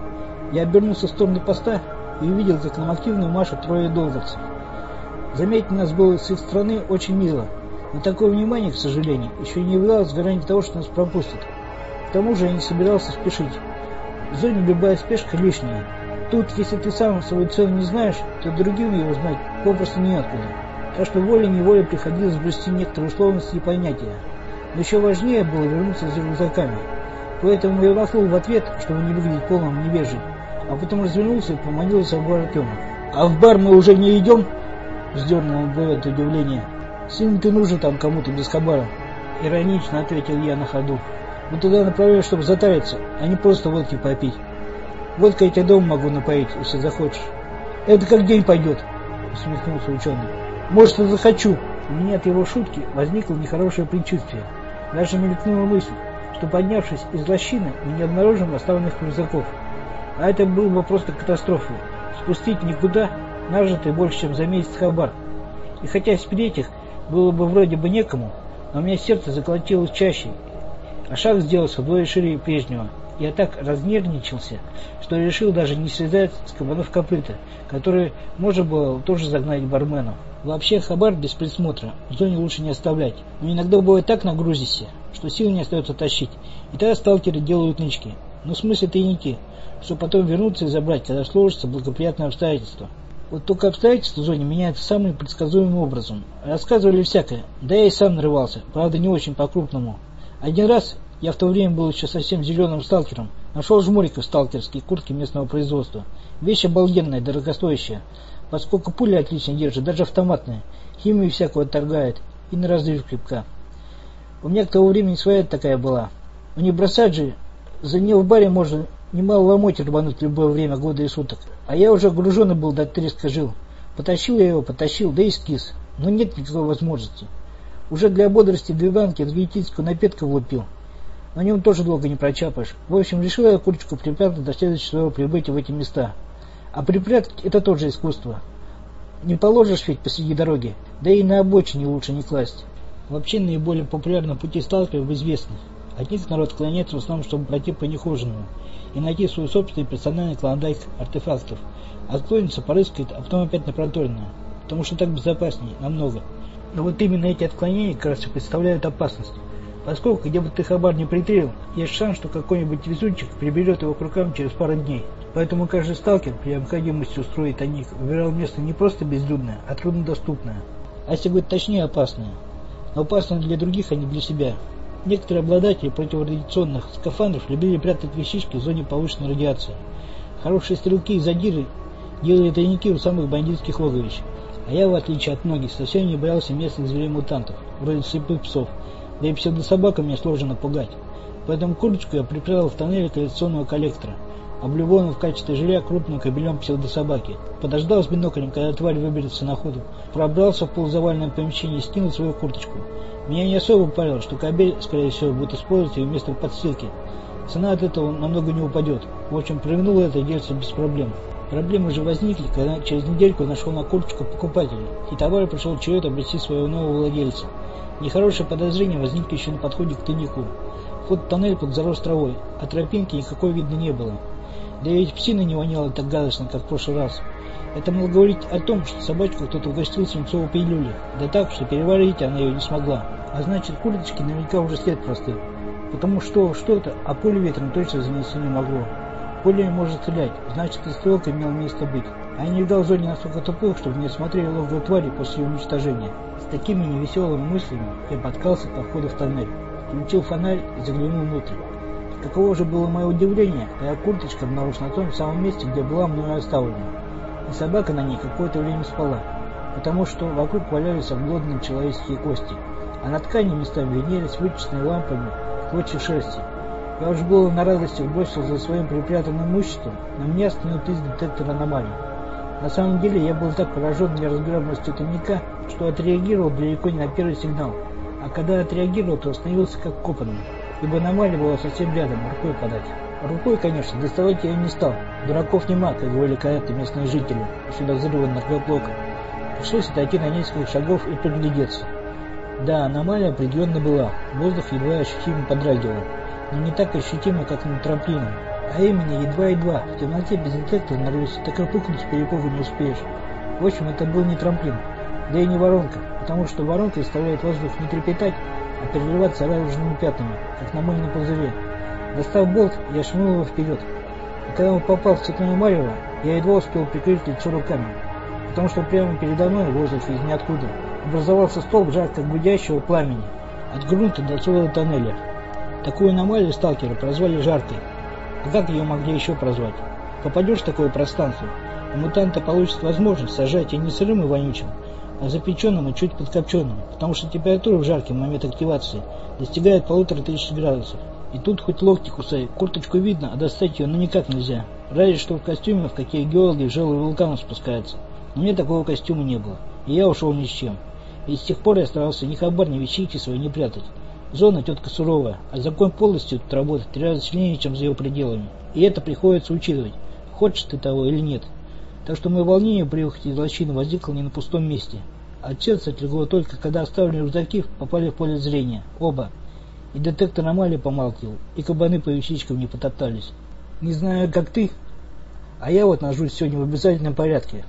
Я обернулся в сторону поста и увидел, как нам активно машут трое долговцев. Заметить нас было с их стороны очень мило, но такое внимание, к сожалению, еще не являлось гарантией того, что нас пропустят. К тому же я не собирался спешить. В зоне любая спешка лишняя. Тут, если ты сам свою цель не знаешь, то другим ее узнать попросту неоткуда. Так что волей-неволей приходилось блюсти некоторые условности и понятия. Но еще важнее было вернуться за рюкзаками. Поэтому я махнул в ответ, чтобы не выглядеть полным невежей, а потом развернулся и поманил за собой Артема. «А в бар мы уже не идем?» — вздернул он брови от удивления. «Сильно ты нужен там кому-то без хабара?» — иронично ответил я на ходу. «Мы туда направляем, чтобы затариться, а не просто водки попить. Водкой я тебя дома могу напоить, если захочешь». «Это как день пойдет», — усмехнулся ученый. «Может, и захочу». У меня от его шутки возникло нехорошее предчувствие. Даже мелькнула мысль, что, поднявшись из лощины, мы не обнаружим оставленных рюкзаков. А это было бы просто катастрофой. Спустить никуда нажитый больше, чем за месяц хабар. И хотя спереть их было бы вроде бы некому, но у меня сердце заколотилось чаще, а шаг сделался вдвое шире прежнего. Я так разнервничался, что решил даже не слезать с кабанов копыта, которые можно было тоже загнать бармену. Вообще хабар без присмотра в зоне лучше не оставлять, но иногда бывает так нагрузишься, что сил не остается тащить, и тогда сталкеры делают нычки. Но в смысле тайники, чтобы потом вернуться и забрать, когда сложатся благоприятные обстоятельства. Вот только обстоятельства в зоне меняются самым предсказуемым образом. Рассказывали всякое, да я и сам нарывался, правда не очень по-крупному. Один раз, я в то время был еще совсем зеленым сталкером, нашел жмурика в сталкерской куртке местного производства. Вещь обалденная, дорогостоящая, поскольку пули отлично держит, даже автоматная, химию всякую отторгает и на разрыв крепка. У меня к тому времени своя такая была. Но не бросать же, за нее в баре можно немало ломоть рвануть в любое время года и суток. А я уже груженный был до треска жил. Потащил я его, да и скис. Но нет никакой возможности. Уже для бодрости 2 банки диетического напитка влупил. На нем тоже долго не прочапаешь. В общем, решил я курочку припрятать до следующего своего прибытия в эти места. А припрятать это тоже искусство. Не положишь ведь посреди дороги, да и на обочине лучше не класть. Вообще наиболее популярным пути сталкеров известны. От них народ склоняется в основном, чтобы пройти по нехоженному и найти свой собственный персональный клондайк артефактов. Отклонится, порыскает, а потом опять на проторенное. Потому что так безопаснее, намного. Но вот именно эти отклонения, кажется, представляют опасность. Поскольку, где бы ты хабар не притрел, есть шанс, что какой-нибудь везунчик приберет его к рукам через пару дней. Поэтому каждый сталкер при необходимости устроить тайник выбирал место не просто безлюдное, а труднодоступное. А если быть точнее, опасное. Но опасное для других, а не для себя. Некоторые обладатели противорадиационных скафандров любили прятать вещички в зоне повышенной радиации. Хорошие стрелки и задиры делали тайники у самых бандитских логовищ. А я, в отличие от многих, совсем не боялся местных зверей-мутантов, вроде слепых псов. Да и псевдособакам мне сложно напугать. Поэтому курочку я припрятал в тоннеле коллекционного коллектора, облюбованного в качестве жилья крупным кобелем псевдособаки. Подождал с биноклем, когда тварь выберется на ходу. Пробрался в полузаваленное помещение и скинул свою курточку. Меня не особо парило, что кобель, скорее всего, будет использовать ее вместо подстилки. Цена от этого намного не упадет. В общем, провернул это дельце без проблем. Проблемы же возникли, когда через недельку нашел на курточку покупателя, и товар пришел черед обрести своего нового владельца. Нехорошее подозрение возникло еще на подходе к тайнику. Вход в тоннель под зарос травой, а тропинки никакой видно не было. Да и ведь псина не воняла так гадостно, как в прошлый раз. Это могло говорить о том, что собачку кто-то угостил свинцовой пилюли, да так, что переварить она ее не смогла. А значит, курточке наверняка уже след простыл. Потому что что-то, а пулю ветром точно занести не могло. Пуля может стрелять, значит, и стрелка имела место быть. А я не видал в зоне настолько тупых, чтобы не осмотрели логово твари после уничтожения. С такими невеселыми мыслями я подкрался по входу в тоннель, включил фонарь и заглянул внутрь. Каково же было мое удивление, когда курточка обнаружилась на том самом месте, где была мною оставлена. И собака на ней какое-то время спала, потому что вокруг валялись обглоданные человеческие кости, а на ткани местами виднелись вычищенные лампами клочья шерсти. Я уж было на радости бросил за своим припрятанным имуществом, но меня остановил детектор аномалий. На самом деле я был так поражен неразгромностью тайника, что отреагировал далеко не на первый сигнал, а когда отреагировал, то остановился как вкопанный, ибо аномалия была совсем рядом, рукой подать. Рукой, конечно, доставать я ее не стал. Дураков нема, как говорили когда-то местные жители, сюда взрыва наркоблока. Пришлось отойти на несколько шагов и приглядеться. Да, аномалия определенно была, воздух едва ощутимо подрагивал, но не так ощутимо, как на трамплине. А именно, едва-едва, в темноте без детектора нарвешься, так и пукнуть с перепугу не успеешь. В общем, это был не трамплин, да и не воронка, потому что воронка заставляет воздух не трепетать, а переливаться радужными пятнами, как на мыльном пузыре. Достав болт, я швырнул его вперед. И когда он попал в цветное марево, я едва успел прикрыть лицо руками, потому что прямо передо мной в воздухе из ниоткуда образовался столб жарко гудящего пламени от грунта до целого тоннеля. Такую аномалию сталкеры прозвали жаркой. А как ее могли еще прозвать? Попадешь в такое пространство, у мутанта получит возможность сажать ее не сырым и вонючим, а запеченным и чуть подкопченным, потому что температура в жаркий момент активации достигает 1500 градусов. И тут хоть локти кусай, курточку видно, а достать ее ну никак нельзя. Разве что в костюме, в какие геологи в жилы вулканов спускаются. Но мне такого костюма не было, и я ушел ни с чем. И с тех пор я старался ни хабар, ни вещички свои не прятать. Зона тетка суровая, а закон полностью тут работает 3 раза сильнее, чем за его пределами. И это приходится учитывать, хочешь ты того или нет. Так что мое волнение приехать из лощины возникло не на пустом месте. От сердца отлегло только, когда оставленные рюкзаки попали в поле зрения. Оба. И детектор аномалии помалкивал, и кабаны по вещичкам не потоптались. Не знаю, как ты, а я вот нажусь сегодня в обязательном порядке.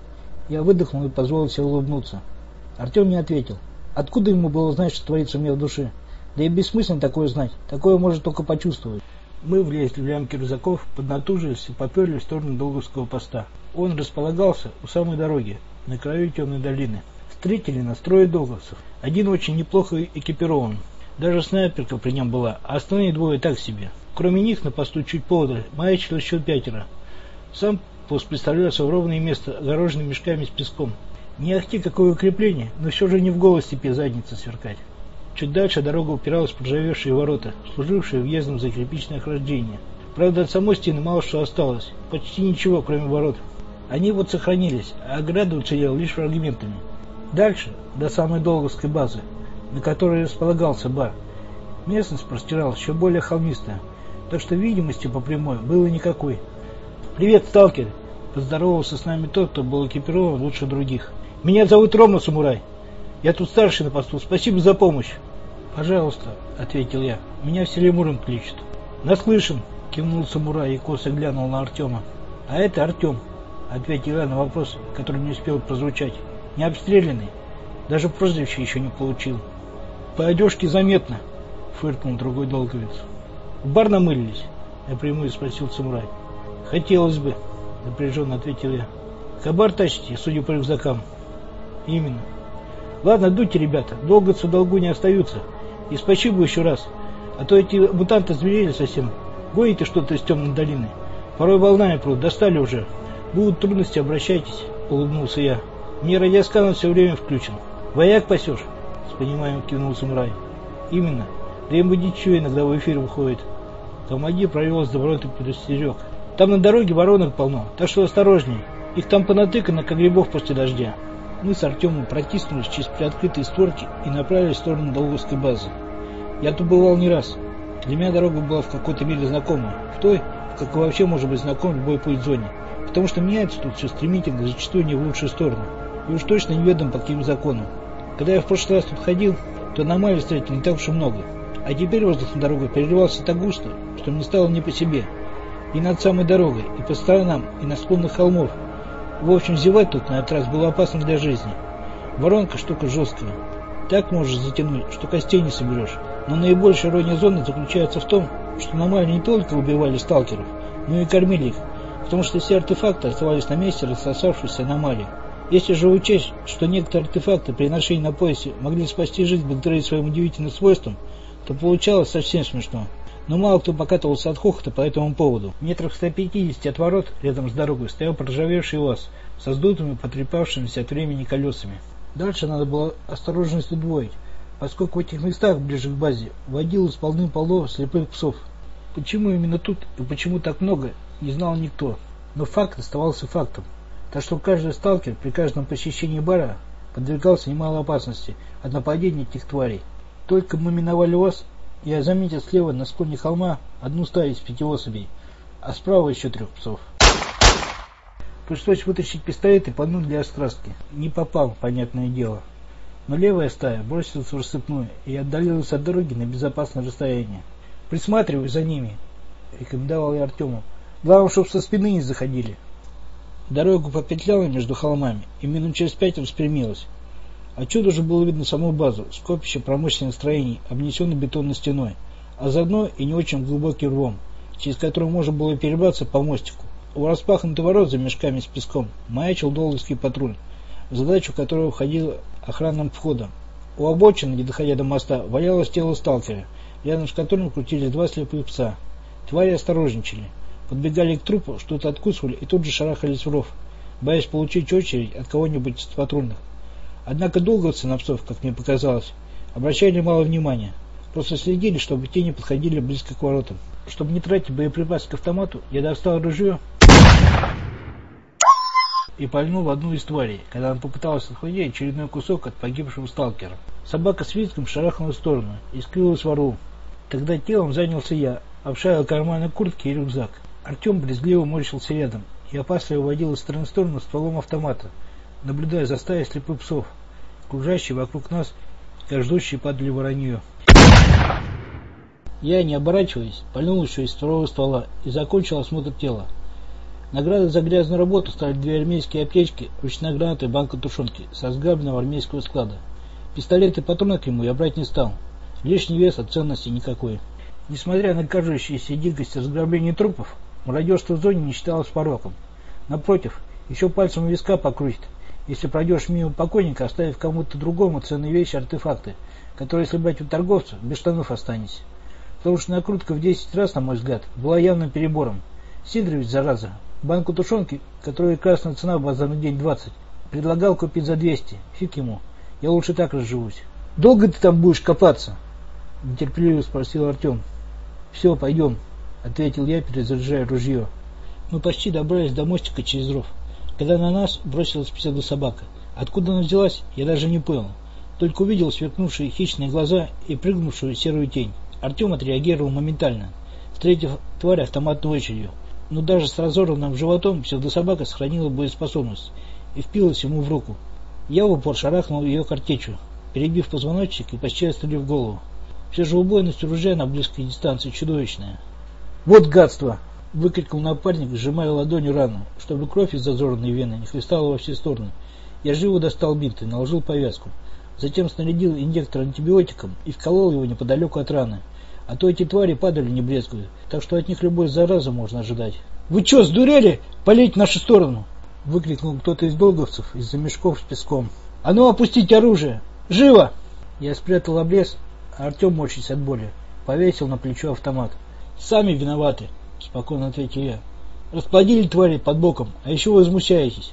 Я выдохнул и позволил себе улыбнуться. Артем не ответил. Откуда ему было знать, что творится у меня в душе? Да и бессмысленно такое знать. Такое может только почувствовать. Мы влезли в лямки рюкзаков, поднатужились и поперли в сторону Долговского поста. Он располагался у самой дороги, на краю темной долины. Встретили нас 3 долговцев. Один очень неплохо экипирован. Даже снайперка при нем была, а остальные 2 так себе. Кроме них на посту чуть поодаль маячило еще 5. Сам пост представлял собой ровное место, огороженное мешками с песком. Не ахти какое укрепление, но все же не в голой степи задница сверкать. Чуть дальше дорога упиралась в проржавевшие ворота, служившие въездом за кирпичное ограждение. Правда, от самой стены мало что осталось, почти ничего, кроме ворот. Они вот сохранились, а ограда уцелела лишь фрагментами. Дальше, до самой Долговской базы, на которой располагался бар, местность простиралась еще более холмистая, так что видимости по прямой было никакой. «Привет, сталкер!» – поздоровался с нами тот, кто был экипирован лучше других. «Меня зовут Рома, самурай. Я тут старший на посту. Спасибо за помощь». «Пожалуйста», — ответил я. «Меня в селе Муром кличут». «Наслышан», — кивнул самурай и косо глянул на Артема. «А это Артем», — ответил я на вопрос, который не успел прозвучать. «Не обстрелянный. Даже прозвище еще не получил». «По одежке заметно», — фыркнул другой долговец. «В бар намылились?» — напрямую спросил самурай. «Хотелось бы», — напряженно ответил я. «Хабар тащите, судя по рюкзакам?» «Именно». «Ладно, дуйте, ребята, долго в долгу не остаются. И спасибо еще раз, а то эти мутанты зверели совсем. Гоните что-то из темной долины. Порой волнами прут, достали уже. Будут трудности, обращайтесь», — улыбнулся я. «Мне радиосканер все время включен». «Вояк пасешь?» — с пониманием кивнул самурай. «Именно. Да и Мадичу иногда в эфир выходит». Командир провел с добротой предостерег. «Там на дороге воронок полно, так что осторожней. Их там понатыкано, как грибов после дождя». Мы с Артемом протиснулись через приоткрытые створки и направились в сторону Долговской базы. Я тут бывал не раз. Для меня дорога была в какой-то мере знакомой. В той, как вообще может быть знаком любой путь в зоне. Потому что меняется тут все стремительно, зачастую не в лучшую сторону. И уж точно не ведом по каким законам. Когда я в прошлый раз тут ходил, то аномалий встретил не так уж и много. А теперь воздух на дорогу переливался так густо, что мне стало не по себе. И над самой дорогой, и по сторонам, и на склонах холмов. В общем, зевать тут на этот раз было опасно для жизни. Воронка штука жесткая. Так можешь затянуть, что костей не соберешь. Но наибольшая ирония зоны заключается в том, что аномалии не только убивали сталкеров, но и кормили их, потому что все артефакты оставались на месте рассосавшейся аномалии. Если же учесть, что некоторые артефакты при ношении на поясе могли спасти жизнь благодаря своим удивительным свойствам, то получалось совсем смешно. Но мало кто покатывался от хохота по этому поводу. Метров 150 от ворот, рядом с дорогой, стоял проржавевший УАЗ со сдутыми, потрепавшимися от времени колесами. Дальше надо было осторожность удвоить, поскольку в этих местах, ближе к базе, водилось полным-полно слепых псов. Почему именно тут и почему так много, не знал никто. Но факт оставался фактом. Так что каждый сталкер при каждом посещении бара подвергался немалой опасности от нападения этих тварей. Только мы миновали вас, я заметил слева на склоне холма одну стаю из 5 особей, а справа еще 3 псов. Пришлось вытащить пистолет и пальнуть для острастки. Не попал, понятное дело. Но левая стая бросилась в рассыпную и отдалилась от дороги на безопасное расстояние. «Присматривай за ними», — рекомендовал я Артему. «Главное, чтоб со спины не заходили». Дорога попетляла между холмами, и минут через 5 распрямилась. Отсюда уже было видно саму базу, скопище промышленных строений, обнесенной бетонной стеной, а заодно и не очень глубокий рвом, через который можно было перебраться по мостику. У распахнутых ворот за мешками с песком маячил долларский патруль, в задачу которого входила охранным входом. У обочины, не доходя до моста, валялось тело сталкера, рядом с которым крутились 2 слепых пса. Твари осторожничали. Подбегали к трупу, что-то откусывали и тут же шарахались в ров, боясь получить очередь от кого-нибудь из патрульных. Однако долговцы на псов, как мне показалось, обращали мало внимания. Просто следили, чтобы те не подходили близко к воротам. Чтобы не тратить боеприпасы к автомату, я достал ружье и пальнул в одну из тварей, когда она попыталась отхватить очередной кусок от погибшего сталкера. Собака с визгом шарахнула в сторону и скрылась в вору. Тогда телом занялся я, обшарил карманы куртки и рюкзак. Артем брезгливо морщился рядом и опасливо водил из стороны в сторону стволом автомата, наблюдая за стаей слепых псов, кружащие вокруг нас, как ждущие падали воронье. Я, не оборачиваясь, пальнул еще из второго ствола и закончил осмотр тела. Наградой за грязную работу стали 2 армейские аптечки, ручная граната и банка тушенки с разграбленного армейского склада. Пистолет и патроны к нему я брать не стал. Лишний вес от ценности никакой. Несмотря на кажущуюся дикость разграбления трупов, мародерство в зоне не считалось пороком. Напротив, еще пальцем у виска покрутит, если пройдешь мимо покойника, оставив кому-то другому ценные вещи, артефакты, которые, если брать у торговцев, без штанов останетесь. Потому что накрутка в 10 раз, на мой взгляд, была явным перебором. Сидорович, зараза, банку тушенки, которой красная цена в базарный день 20, предлагал купить за 200. Фиг ему, я лучше так разживусь. «Долго ты там будешь копаться?» — нетерпеливо спросил Артем. «Все, пойдем», — ответил я, перезаряжая ружье. Мы почти добрались до мостика через ров, когда на нас бросилась псевдособака. Откуда она взялась, я даже не понял. Только увидел сверкнувшие хищные глаза и прыгнувшую серую тень. Артем отреагировал моментально, встретив тварь автоматной очередью. Но даже с разорванным животом псевдособака сохранила боеспособность и впилась ему в руку. Я в упор шарахнул ее картечью, перебив позвоночник и почти отстрелив голову. Все же убойность ружья на близкой дистанции чудовищная. «Вот гадство!» — выкрикнул напарник, сжимая ладонью рану, чтобы кровь из зазорной вены не хлестала во все стороны. Я живо достал бинт и наложил повязку. Затем снарядил инъектор антибиотиком и вколол его неподалеку от раны. А то эти твари падали не брезгуют, так что от них любой заразы можно ожидать. «Вы че, сдурели? Палить в нашу сторону!» — выкрикнул кто-то из долговцев из-за мешков с песком. «А ну, опустите оружие! Живо!» Я спрятал обрез, а Артем, морщись от боли, повесил на плечо автомат. «Сами виноваты», — спокойно ответил я. «Расплодили твари под боком, а еще возмущаетесь».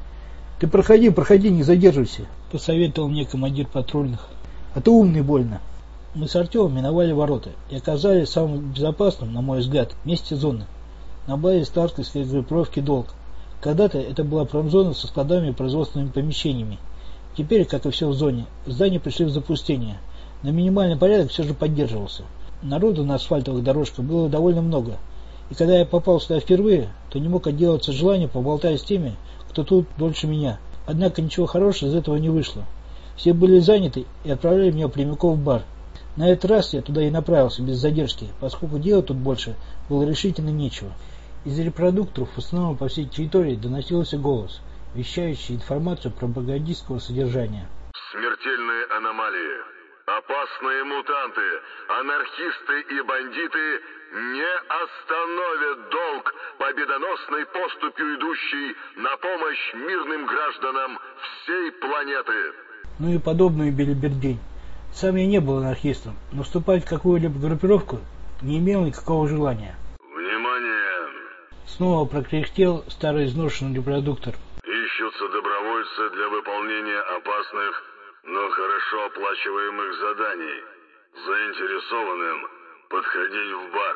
«Ты проходи, не задерживайся», — посоветовал мне командир патрульных. «А то умный больно». Мы с Артемом миновали ворота и оказались в самом безопасном, на мой взгляд, месте зоны. На базе сталкерской группировки «Долг». Когда-то это была промзона со складами и производственными помещениями. Теперь, как и все в зоне, здания пришли в запустение, но минимальный порядок все же поддерживался. Народу на асфальтовых дорожках было довольно много, и когда я попал сюда впервые, то не мог отделаться желанием поболтать с теми, кто тут дольше меня. Однако ничего хорошего из этого не вышло. Все были заняты и отправляли меня прямиком в бар. На этот раз я туда и направился без задержки, поскольку делать тут больше было решительно нечего. Из репродукторов в основном по всей территории доносился голос, вещающий информацию пропагандистского содержания. Смертельные аномалии, опасные мутанты, анархисты и бандиты не остановят долг, победоносной поступью идущий на помощь мирным гражданам всей планеты. Ну и подобную белибердень. Сам я не был анархистом, но вступать в какую-либо группировку не имел никакого желания. Внимание! Снова прокряхтел старый изношенный репродуктор. Ищутся добровольцы для выполнения опасных, но хорошо оплачиваемых заданий. Заинтересованным подходить в бар.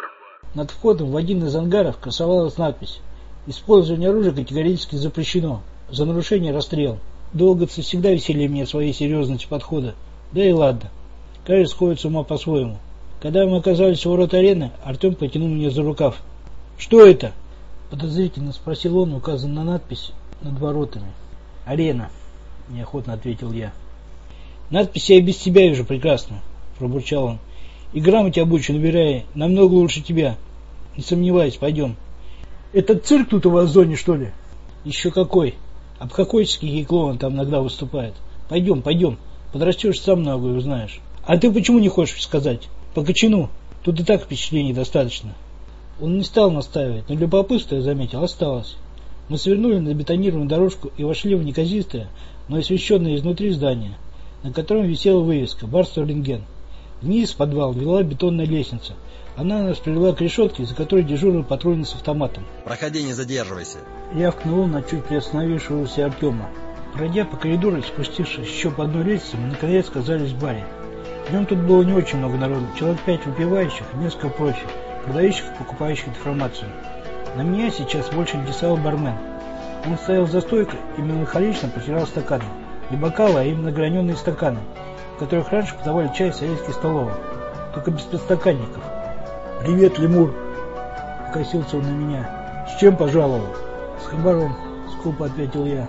Над входом в один из ангаров красовалась надпись: «Использование оружия категорически запрещено. За нарушение расстрел». Долговцы всегда весели меня своей серьезностью подхода. Да и ладно. Каждый сходит с ума по-своему. Когда мы оказались у ворот арены, Артем потянул меня за рукав. «Что это?» — подозрительно спросил он, указывая на надпись над воротами. «Арена», — неохотно ответил я. «Надпись я и без тебя вижу прекрасно», — пробурчал он. «И грамоте обучен, убирай, намного лучше тебя. Не сомневаюсь, пойдем». «Это цирк тут у вас в зоне, что ли?» «Еще какой. Обхохоческий клоун там иногда выступает. Пойдем, пойдем. Подрастешь, сам многое узнаешь». «А ты почему не хочешь сказать? По кочану. Тут и так впечатлений достаточно». Он не стал настаивать, но любопытство, я заметил, осталось. Мы свернули на бетонированную дорожку и вошли в неказистое, но освещенное изнутри здание, на котором висела вывеска «Барство Рентген». Вниз в подвал вела бетонная лестница. Она нас привела к решетке, за которой дежурил патрульный с автоматом. «Проходи, не задерживайся», — рявкнул он на чуть приостановившегося Артема. Пройдя по коридору и спустившись еще по одной лестнице, мы наконец оказались в баре. Днем тут было не очень много народу, человек 5 выпивающих и несколько профи, продающих и покупающих информацию. На меня сейчас больше интересовал бармен. Он стоял за стойкой и меланхолично потирал стаканы. Не бокалы, а именно граненые стаканы, в которых раньше подавали чай в советских столовых, только без подстаканников. «Привет, лемур!» — покосился он на меня. «С чем пожаловал?» «С хабаром», — скупо ответил я.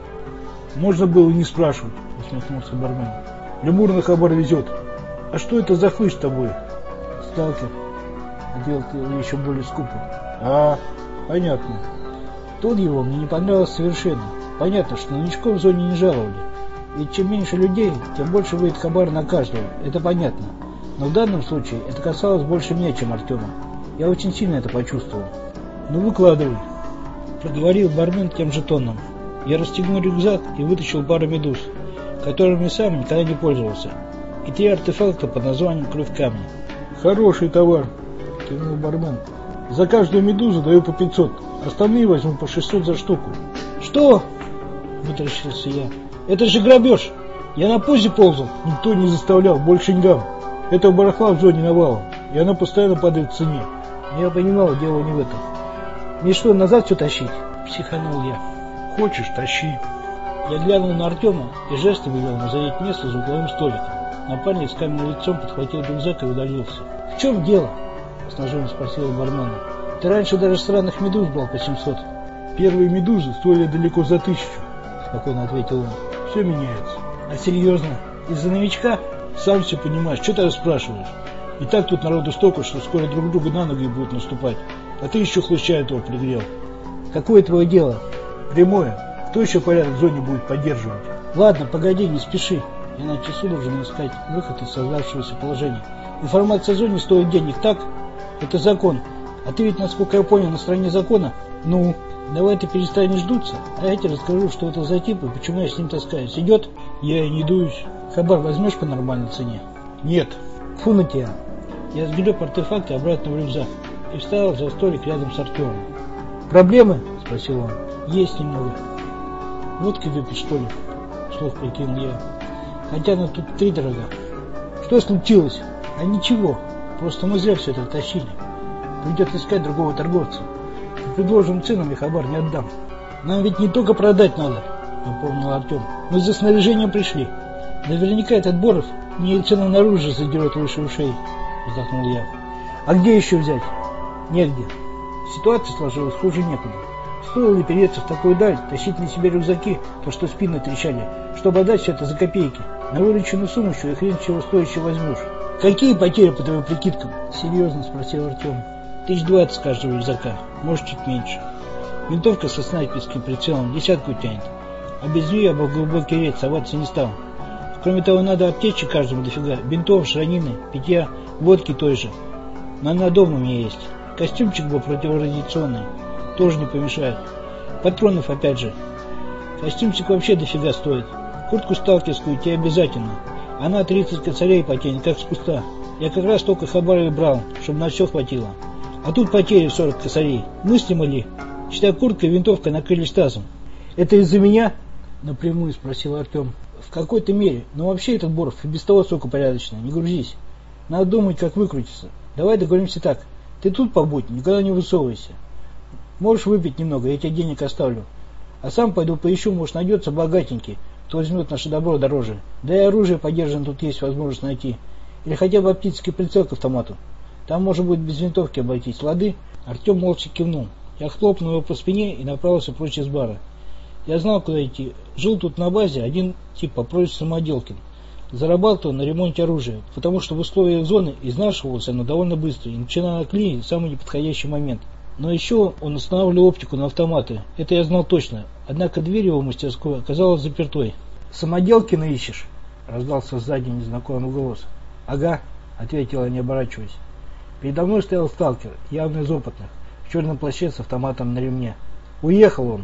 «Можно было и не спрашивать», — усмехнулся бармен. «Лемур на хабар везет. А что это за хлыщ с тобой?» «Сталкер», — ответил еще более скупо. «А, понятно». Тон его мне не понравился совершенно. Понятно, что новичков в зоне не жаловали. Ведь чем меньше людей, тем больше выйдет хабар на каждого. Это понятно. Но в данном случае это касалось больше меня, чем Артема. Я очень сильно это почувствовал. «Ну выкладывай», — проговорил бармен тем же тоном. Я расстегнул рюкзак и вытащил пару медуз, которыми сам никогда не пользовался, и 3 артефакта под названием «Кровь камня». «Хороший товар», — кивнул бармен. «За каждую медузу даю по 500, остальные возьму по 600 за штуку». «Что?» — вытаращился я. «Это же грабеж! Я на позе ползал». «Никто не заставлял, больше не дам. Этого барахла в зоне навалом, и она постоянно падает в цене». Я понимал, дело не в этом. «Мне что, назад все тащить?» — психанул я. «Хочешь, тащи». Я глянул на Артема и жестом велел ему занять место за угловым столиком. Напарник с каменным лицом подхватил рюкзак и удалился. «В чем дело?» — с нажимом спросил бармена. «Ты раньше даже сраных медуз брал по 700. «Первые медузы стоили далеко за 1000, спокойно ответил он. «Все меняется». «А серьезно? Из-за новичка?» «Сам все понимаешь, что ты спрашиваешь? И так тут народу столько, что скоро друг друга на ноги будут наступать. А ты еще хлыща этого пригрел». «Какое твое дело?» «Прямое. Кто еще порядок в зоне будет поддерживать?» «Ладно, погоди, не спеши. Иначе судорожно искать выход из создавшегося положения. Информация о зоне стоит денег, так? Это закон. А ты ведь, насколько я понял, на стороне закона? Ну, давай ты перестанешь дуться, а я тебе расскажу, что это за тип и почему я с ним таскаюсь. Идет?» «Я и не дуюсь». «Хабар возьмешь по нормальной цене?» «Нет». «Фу на тебя». Я сгреб артефакты обратно в рюкзак и встал за столик рядом с Артемом. «Проблемы?» — спросил он. «Есть немного». «Водки выпить, что ли?» — вслух прикинул я. «Хотя она тут втридорога». «Что случилось?» «А ничего, просто мы зря все это тащили. Придется искать другого торговца. По предложенным ценам я хабар не отдам». «Нам ведь не только продать надо», — напомнил Артем. «Мы за снаряжением пришли. Наверняка этот Боров мне цену на оружие задерет выше ушей», — вздохнул я. «А где еще взять?» «Негде. Ситуация сложилась хуже некуда. Стоило ли переться в такую даль, тащить на себе рюкзаки, то что спины трещали, чтобы отдать все это за копейки? На вырученную сумму еще и хрен чего стоящего возьмешь». «Какие потери по твоим прикидкам?» — серьезно спросил Артем. 1020 с каждого рюкзака, может чуть меньше. Винтовка со снайперским прицелом 10 тянет, а без нее я бы в глубокий рейд соваться не стал. Кроме того, надо аптечек каждому дофига, бинтов, шранины, питья, водки той же. Но она дома у меня есть. Костюмчик был противорадиационный, тоже не помешает. Патронов опять же. Костюмчик вообще дофига стоит. Куртку сталкерскую тебе обязательно. Она 30 косарей потянет, как с куста. Я как раз только хабары брал, чтобы на все хватило. А тут потери в 40 косарей. Мыслимо ли? Считай, куртка и винтовка накрылись тазом. «Это из-за меня?» — напрямую спросил Артем. «В какой-то мере. Но вообще этот Боров и без того сука порядочная. Не грузись. Надо думать, как выкрутиться. Давай договоримся так. Ты тут побудь, никогда не высовывайся. Можешь выпить немного, я тебе денег оставлю. А сам пойду поищу, может найдется богатенький, кто возьмет наше добро дороже. Да и оружие подержанное тут есть возможность найти. Или хотя бы оптический прицел к автомату. Там можно будет без винтовки обойтись, лады?» Артем молча кивнул. Я хлопнул его по спине и направился прочь из бара. Я знал, куда идти. Жил тут на базе один тип по прозвищу Самоделкин. Зарабатывал на ремонте оружия, потому что в условиях зоны изнашивалось оно довольно быстро и начинало клинить в самый неподходящий момент. Но еще он устанавливал оптику на автоматы. Это я знал точно. Однако дверь его мастерской оказалась запертой. «Самоделкина ищешь?» — раздался сзади незнакомый голос. «Ага», — ответила, не оборачиваясь. Передо мной стоял сталкер, явно из опытных, в черном плаще с автоматом на ремне. «Уехал он».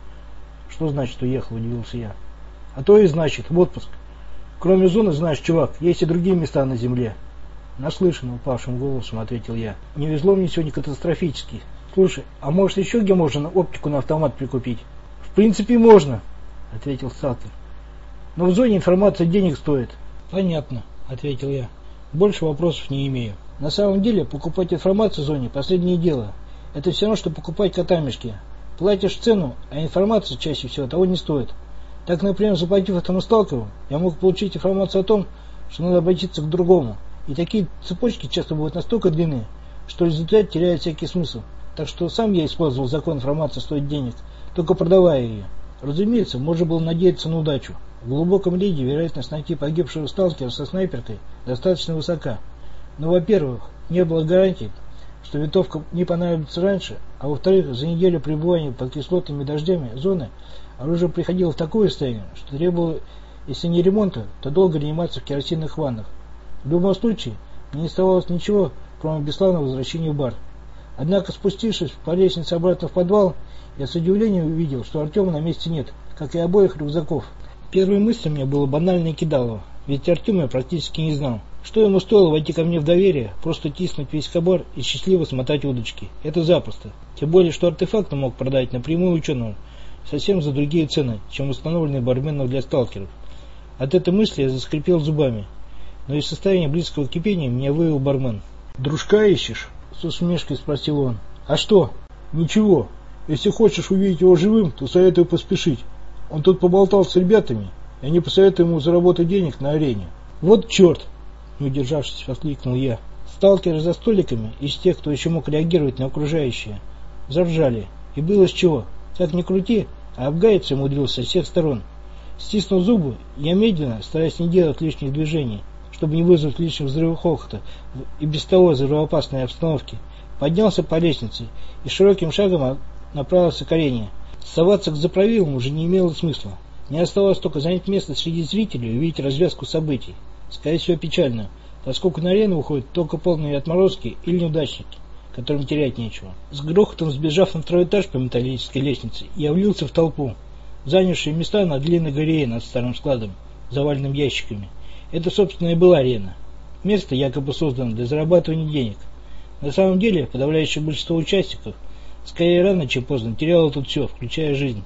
«Что значит уехал?» — удивился я. «А то и значит, в отпуск. Кроме зоны, знаешь, чувак, есть и другие места на земле». «Наслышан», — упавшим голосом ответил я. «Не везло мне сегодня катастрофически. Слушай, а может еще где можно оптику на автомат прикупить?» «В принципе, можно», — ответил сталкер. «Но в зоне информация денег стоит». «Понятно», — ответил я. «Больше вопросов не имею. На самом деле, покупать информацию в зоне – последнее дело. Это все равно, что покупать кота-мешки. Платишь цену, а информация чаще всего того не стоит. Так, например, заплатив этому сталкеру, я мог получить информацию о том, что надо обратиться к другому. И такие цепочки часто бывают настолько длинные, что результат теряет всякий смысл. Так что сам я использовал закон информации стоит денег, только продавая ее. Разумеется, можно было надеяться на удачу. В глубоком леде вероятность найти погибшего сталкера со снайперкой достаточно высока. Но, во-первых, не было гарантий, что винтовка не понадобится раньше, а во-вторых, за неделю пребывания под кислотными дождями зоны оружие приходило в такое состояние, что требовало, если не ремонта, то долго реаниматься в керосинных ваннах. В любом случае, мне не оставалось ничего, кроме бесславного возвращения в бар. Однако, спустившись по лестнице обратно в подвал, я с удивлением увидел, что Артема на месте нет, как и обоих рюкзаков. Первой мыслью мне было банальное кидалово, ведь Артема я практически не знал. Что ему стоило войти ко мне в доверие, просто тиснуть весь хабар и счастливо смотать удочки? Это запросто. Тем более, что артефакт он мог продать напрямую ученому, совсем за другие цены, чем установленные барменов для сталкеров. От этой мысли я заскрипел зубами. Но из состояния близкого кипения меня вывел бармен. «Дружка ищешь?» — с усмешкой спросил он. «А что?» «Ничего. Если хочешь увидеть его живым, то советую поспешить. Он тут поболтал с ребятами, и они посоветуют ему заработать денег на арене». «Вот черт!» — не удержавшись, воскликнул я. Сталкеры за столиками, из тех, кто еще мог реагировать на окружающее, заржали. И было с чего. Как ни крути, а обгаяться умудрился со всех сторон. Стиснув зубы, я медленно, стараясь не делать лишних движений, чтобы не вызвать лишних взрывов хохота и без того взрывоопасной обстановки, поднялся по лестнице и широким шагом направился к арене. Соваться к заправилам уже не имело смысла. Мне оставалось только занять место среди зрителей и увидеть развязку событий. Скорее всего, печально, поскольку на арену уходят только полные отморозки или неудачники, которым терять нечего. С грохотом сбежав на второй этаж по металлической лестнице, я влился в толпу, занявшие места на длинной галерее над старым складом, заваленным ящиками. Это, собственно, и была арена. Место якобы создано для зарабатывания денег. На самом деле, подавляющее большинство участников, скорее рано, чем поздно, теряло тут все, включая жизнь.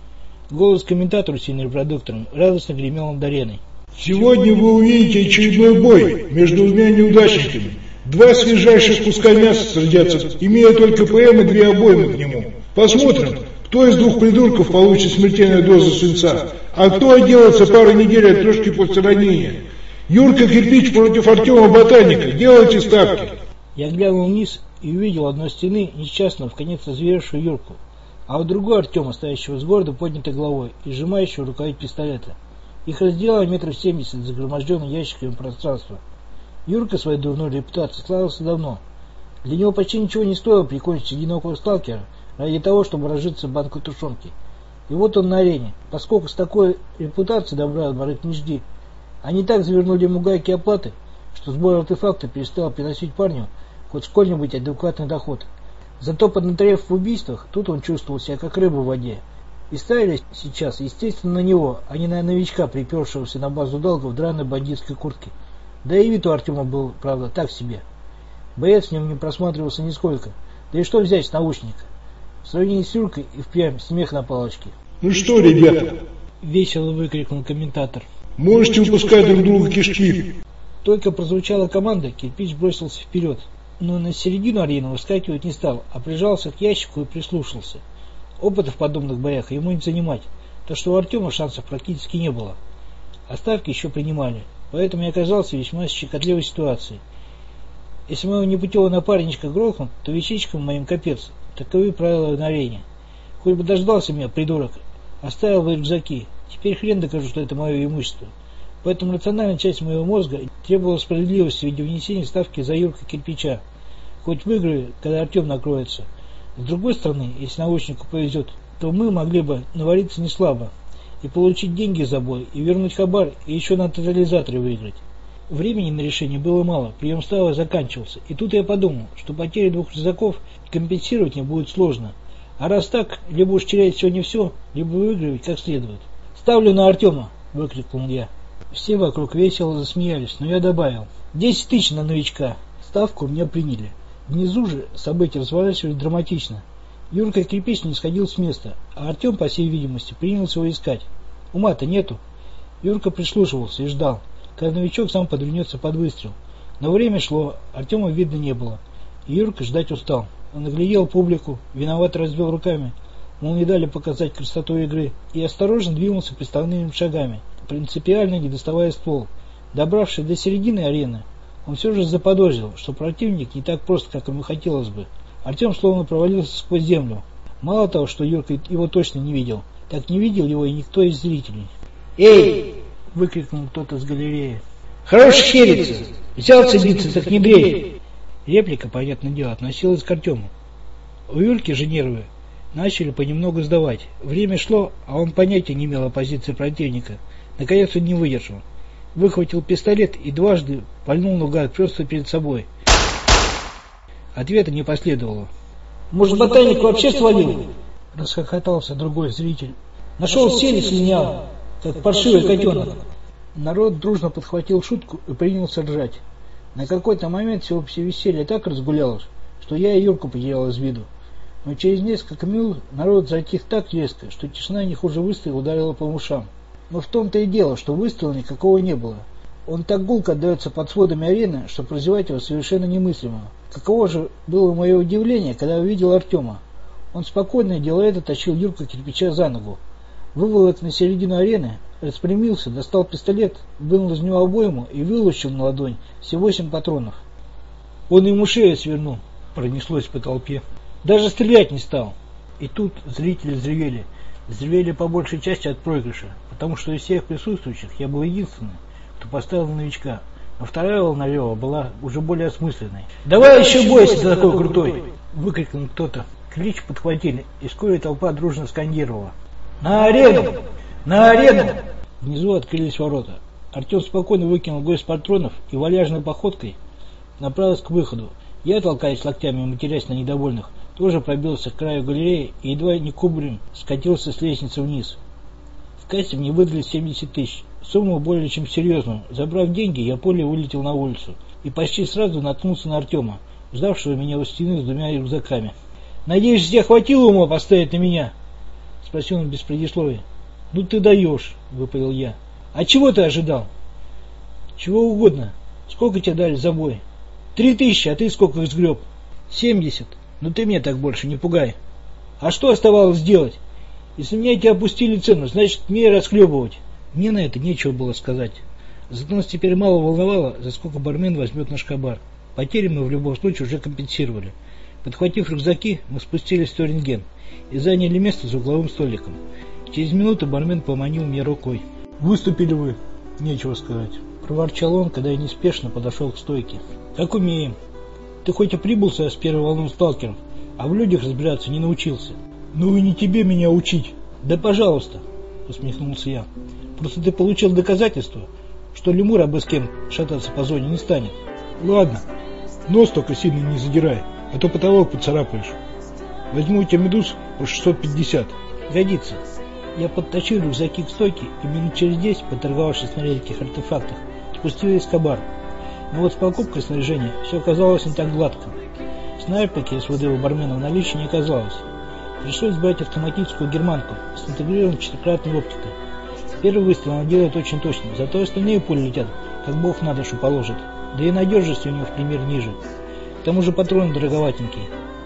Голос комментатора с репродуктором радостно гремел над ареной. Сегодня вы увидите очередной бой между двумя неудачниками. Два свежайших куска мяса сразятся, имея только ПМ и 2 обоймы к нему. Посмотрим, кто из двух придурков получит смертельную дозу свинца, а кто отделается пару недель от трешки после ранения. Юрка Кирпич против Артема Ботаника. Делайте ставки. Я глянул вниз и увидел одной стены несчастного в конец озверевшего Юрку, а у другой Артема, стоящего с гордо поднятой головой и сжимающего рукоять пистолета. Их разделяло 70 метров загроможденное ящиками пространство. Юрка своей дурной репутацией славился давно. Для него почти ничего не стоило прикончить одинокого сталкера ради того, чтобы разжиться банкой тушенки. И вот он на арене. Поскольку с такой репутацией добра от барыг не жди, они так завернули ему гайки оплаты, что сбор артефакта перестал приносить парню хоть сколь-нибудь адекватный доход. Зато, поднаторев в убийствах, тут он чувствовал себя как рыба в воде. И ставили сейчас, естественно, на него, а не на новичка, припершегося на базу долга в драной бандитской куртке. Да и вид у Артема был, правда, так себе. Боец в нем не просматривался нисколько. Да и что взять с научника? В сравнении с Юркой и впрямь смех на палочке. Ну что, ребята? Весело выкрикнул комментатор. Можете выпускать друг друга кишки. Только прозвучала команда, Кирпич бросился вперед. но на середину арены выскакивать не стал, а прижался к ящику и прислушался. Опыта в подобных боях ему не занимать, то что у Артема шансов практически не было. А ставки еще принимали, поэтому я оказался в весьма щекотливой ситуации. Если моего непутевого напарничка грохнут, то вещичкам моим капец. Таковы правила на арене. Хоть бы дождался меня, придурок, оставил бы рюкзаки. Теперь хрен докажу, что это мое имущество. Поэтому рациональная часть моего мозга требовала справедливости в виде внесения ставки за Юрка кирпича. Хоть выиграю, когда Артем накроется. С другой стороны, если научнику повезет, то мы могли бы навариться не слабо. И получить деньги за бой, и вернуть хабар, и еще на тотализаторе выиграть. Времени на решение было мало, прием ставок заканчивался. И тут я подумал, что потери 2 рюкзаков компенсировать мне будет сложно. А раз так, либо уж терять сегодня все, либо выигрывать как следует. «Ставлю на Артема!» – выкрикнул я. Все вокруг весело засмеялись, но я добавил: 10 тысяч на новичка. Ставку у меня приняли. Внизу же события разворачивались драматично. Юрка Кирпич не сходил с места, а Артем, по всей видимости, принялся его искать. Ума-то нету. Юрка прислушивался и ждал, когда новичок сам подвинется под выстрел. Но время шло, Артема видно не было. И Юрка ждать устал. Он оглядел публику, виновато развел руками, мол, не дали показать красоту игры, и осторожно двинулся приставными шагами, принципиально не доставая ствол. Добравшись до середины арены, он все же заподозрил, что противник не так прост, как ему хотелось бы. Артем словно провалился сквозь землю. Мало того, что Юрка его точно не видел, так не видел его и никто из зрителей. «Эй!» – выкрикнул кто-то с галереи. «Хорош хериться! Взялся биться, так не дрей!» Реплика, понятное дело, относилась к Артему. У Юрки же нервы начали понемногу сдавать. Время шло, а он понятия не имел о позиции противника. Наконец он не выдержал. Выхватил пистолет и дважды пальнул наугад просто перед собой. Ответа не последовало. «Может, ботаник вообще свалил?» – расхохотался другой зритель. «Нашел сель и слинял, как паршивый котенок». Народ дружно подхватил шутку и принялся ржать. На какой-то момент всеобщее веселье так разгулялось, что я и Юрку потерял из виду. Но через несколько минут народ затих так резко, что тишина не хуже выстрела ударила по ушам. Но в том-то и дело, что выстрела никакого не было. Он так гулко отдается под сводами арены, что прозевать его совершенно немыслимо. Каково же было мое удивление, когда увидел Артема. Он спокойно и деловито тащил Юрку Кирпича за ногу. Выволок на середину арены, распрямился, достал пистолет, вынул из него обойму и вылущил на ладонь все 8 патронов. «Он ему шею свернул», — пронеслось по толпе. «Даже стрелять не стал». И тут зрители взревели. Взревели по большей части от проигрыша, потому что из всех присутствующих я был единственным, кто поставил новичка. Но вторая волна рева была уже более осмысленной. «Давай еще бойся, ты такой крутой!» — выкрикнул кто-то. Клич подхватили, и вскоре толпа дружно скандировала: «На арену! На арену!» Внизу открылись ворота. Артем спокойно выкинул горсть патронов и вальяжной походкой направился к выходу. Я, толкаясь локтями и матерясь на недовольных, тоже пробился к краю галереи и едва не кубарем скатился с лестницы вниз. В кассе мне выдали 70 тысяч. Сумму более чем серьезную. Забрав деньги, я поле вылетел на улицу и почти сразу наткнулся на Артема, ждавшего меня у стены с 2 рюкзаками. «Надеюсь, тебе хватило ума поставить на меня?» — спросил он без предисловия. «Ну ты даешь», — выпалил я. «А чего ты ожидал?» «Чего угодно. Сколько тебе дали за бой?» 3000, а ты сколько их сгреб? 70. Ну ты меня так больше не пугай. А что оставалось делать? Если меня тебе опустили цену, значит мне расхлебывать. Мне на это нечего было сказать. Зато нас теперь мало волновало, за сколько бармен возьмет наш хабар. Потери мы в любом случае уже компенсировали. Подхватив рюкзаки, мы спустились в Тюринген и заняли место за угловым столиком. Через минуту бармен поманил мне рукой. «Выступили вы, нечего сказать», — проворчал он, когда я неспешно подошел к стойке. «Как умеем. Ты хоть и прибылся с первой волной сталкеров, а в людях разбираться не научился». «Ну и не тебе меня учить». «Да пожалуйста», — усмехнулся я. «Просто ты получил доказательство, что лемур абы с кем шататься по зоне не станет». «Ладно, нос только сильно не задирай, а то потолок поцарапаешь. Возьму у тебя медуз по 650. «Годится». Я подтащил рюкзаки к стойке и минут через 10, поторговавшись на редких артефактах, спустились в хабар. Но вот с покупкой снаряжения все оказалось не так гладко. Снайперки СВД у бармена в наличии не оказалось. Пришлось брать автоматическую германку с интегрированной 4-кратной оптикой. Первый выстрел она делает очень точно, зато остальные пули летят, как бог на душу положит. Да и надежность у него в пример ниже. тому же патроны дороговатенькие.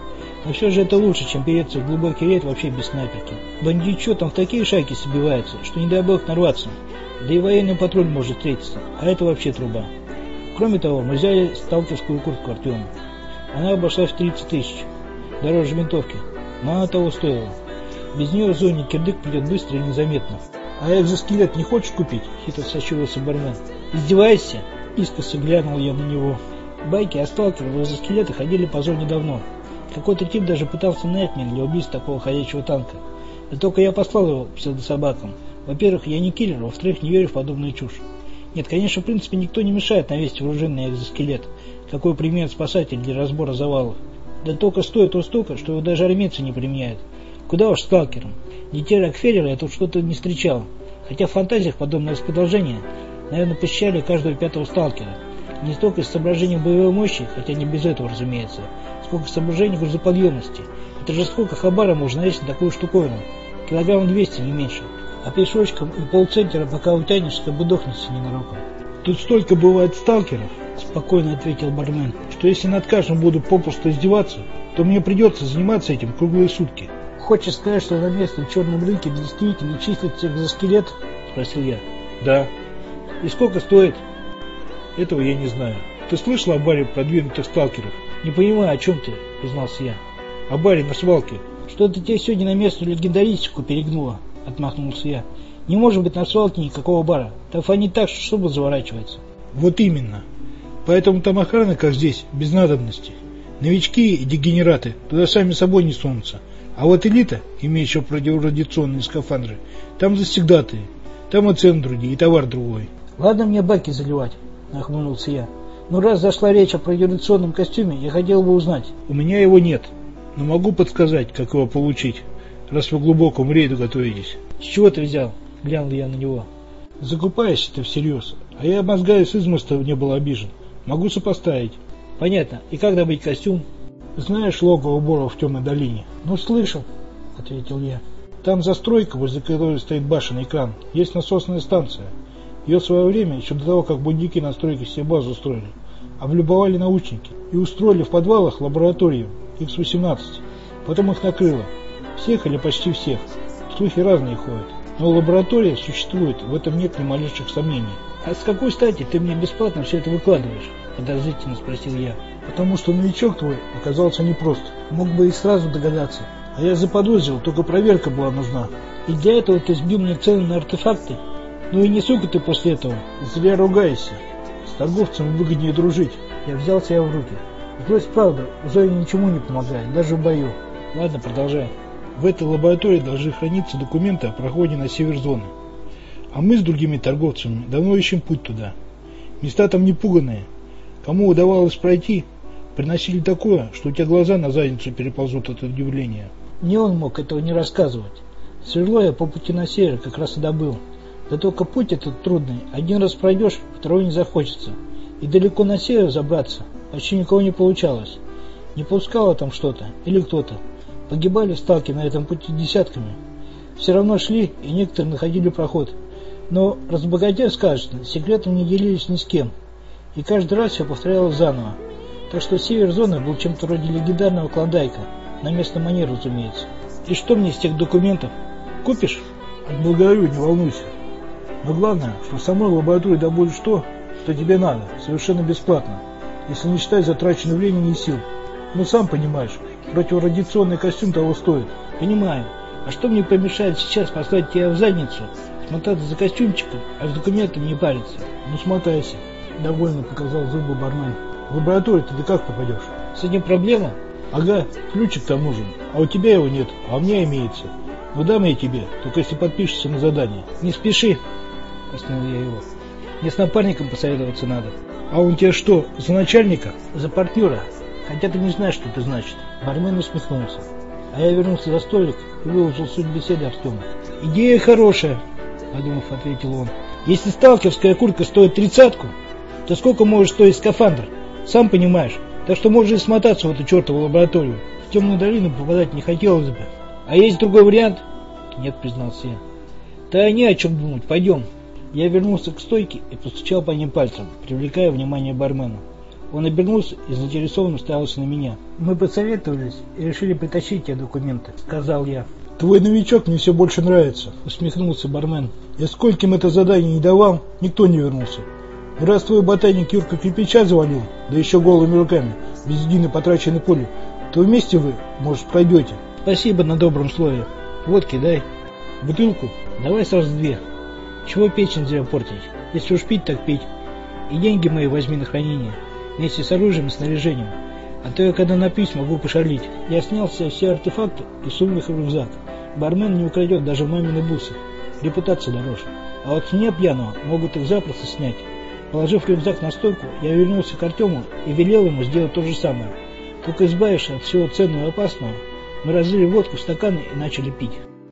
Но все же это лучше, чем переться в глубокий рейд вообще без снайперки. Бандитчо там в такие шайки собиваются, что не дай бог нарваться. Да и военный патруль может встретиться, а это вообще труба. Кроме того, мы взяли сталкерскую куртку Артема. Она обошлась в 30 тысяч. Дороже винтовки, но она того стоила. Без нее в зоне кирдык придет быстро и незаметно. А экзоскелет не хочешь купить? Хитро сощурился бармен. Издеваешься? Искоса глянул я на него. Байки о сталкерах в экзоскелетах ходили по зоне давно. Какой-то тип даже пытался нанять меня для убийства такого ходячего танка. Да только я послал его псевдособакам. Во-первых, я не киллер, во-вторых, не верю в подобную чушь. Нет, конечно, в принципе, никто не мешает навесить вооруженный экзоскелет, какой применяет спасатель для разбора завалов. Да только стоит он столько, что его даже армейцы не применяют. Куда уж сталкерам. Детей Рокфеллера я тут что-то не встречал. Хотя в фантазиях подобное расположение, наверное, посещали каждого 5-го сталкера. Не столько из соображений боевой мощи, хотя не без этого, разумеется, сколько из соображений грузоподъемности. Это же сколько хабара можно навесить на такую штуковину? Килограмм 200, не меньше. А пешочком и полцентра, пока утянешься, будохнешься ненароком. Тут столько бывает сталкеров, спокойно ответил бармен, что если над каждым буду попросту издеваться, то мне придется заниматься этим круглые сутки. Хочешь сказать, что на местном черном рынке действительно числится экзоскелет? Спросил я. Да. И сколько стоит? Этого я не знаю. Ты слышал о баре продвинутых сталкеров? Не понимаю, о чем ты, признался я. О баре на свалке. Что-то тебе сегодня на местную легендаристику перегнуло, отмахнулся я. Не может быть на свалке никакого бара. Там фонит так, что шуба заворачивается. Вот именно. Поэтому там охрана, как здесь, без надобности. Новички и дегенераты туда сами собой не сунутся. А вот элита, имеющая противорадиационные скафандры, там завсегдатые. Там и цены другие, и товар другой. Ладно мне баки заливать, нахмурился я. Но раз зашла речь о противорадиационном костюме, я хотел бы узнать. У меня его нет, но могу подсказать, как его получить, раз вы к глубокому рейду готовитесь. С чего ты взял? Глянул я на него. Закупаешься ты всерьез, а я мозгаю с измыста не был обижен. Могу сопоставить. Понятно. И как добыть костюм? Знаешь логово Борова в Темной долине? Ну, слышал, ответил я. Там застройка, возле которой стоит башенный кран, есть насосная станция. Ее в свое время, еще до того, как бундюки на стройке себе базу строили, облюбовали научники и устроили в подвалах лабораторию X-18. Потом их накрыло. Всех или почти всех. Слухи разные ходят. Но лаборатория существует, в этом нет ни малейших сомнений. А с какой стати ты мне бесплатно все это выкладываешь? Подозрительно спросил я. Потому что новичок твой оказался непрост. Мог бы и сразу догадаться. А я заподозрил, только проверка была нужна. И для этого ты сбил мне цены на артефакты? Ну и не сука ты после этого. Зря ругаешься. С торговцами выгоднее дружить. Я взял себя в руки. Злость, правда, уже ничему не помогает, даже в бою. Ладно, продолжай. В этой лаборатории должны храниться документы о проходе на север зоны. А мы с другими торговцами давно ищем путь туда. Места там непуганные. Кому удавалось пройти, приносили такое, что у тебя глаза на задницу переползут от удивления. Мне он мог этого не рассказывать. Сверло я по пути на север как раз и добыл. Да только путь этот трудный. Один раз пройдешь, второй не захочется. И далеко на север забраться почти никого не получалось. Не пускало там что-то или кто-то. Погибали сталки на этом пути десятками. Все равно шли, и некоторые находили проход. Но, разбогатев сказочно, секретом не делились ни с кем. И каждый раз все повторялось заново. Так что север зоны был чем-то вроде легендарного клондайка. На местном манер, разумеется. И что мне из тех документов? Купишь? Отблагодарю, не волнуйся. Но главное, что в самой лаборатории добудешь то, что тебе надо, совершенно бесплатно. Если не считать затраченного времени и сил. Ну, сам понимаешь, противорадиационный костюм того стоит. Понимаю. А что мне помешает сейчас послать тебя в задницу, смотаться за костюмчиком, а с документами не париться? Ну, смотайся. Довольно показал зубы бармен. В лабораторию ты как попадешь? С этим проблема? Ага, ключик там нужен. А у тебя его нет, а у меня имеется. Ну дам я тебе, только если подпишешься на задание. Не спеши, остановил я его. Мне с напарником посоветоваться надо. А он тебе что, за начальника? За партнера. Хотя ты не знаешь, что это значит. Бармен усмехнулся. А я вернулся за столик и выложил суть беседы Артему. Идея хорошая, подумав, ответил он. Если сталкерская куртка стоит 30-ку, то сколько может стоить скафандр? Сам понимаешь. Так что можно и смотаться в эту чертову лабораторию. В Темную долину попадать не хотелось бы. А есть другой вариант? Нет, признался я. Да не о чем думать, пойдем. Я вернулся к стойке и постучал по ним пальцем, привлекая внимание бармена. Он обернулся и заинтересованно уставился на меня. «Мы посоветовались и решили притащить те документы», — сказал я. «Твой новичок мне все больше нравится», — усмехнулся бармен. «Я скольким это задание не давал, никто не вернулся. И раз твой ботаник Юрка кирпича завалил, да еще голыми руками, без единой потраченной пули, то вместе вы, может, пройдете». «Спасибо на добром слове. Водки дай». «Бутылку?» «Давай сразу 2. Чего печень зря портить? Если уж пить, так пить. И деньги мои возьми на хранение, вместе с оружием и снаряжением. А то я, когда напьюсь, могу пошалить». Я снял с себя все артефакты и сунул их в рюкзак. Бармен не украдет даже мамины бусы. Репутация дороже. А вот мне, пьяного, могут их запросто снять. Положив рюкзак на стойку, я вернулся к Артему и велел ему сделать то же самое. Только избавившись от всего ценного и опасного, мы разлили водку в стаканы и начали пить.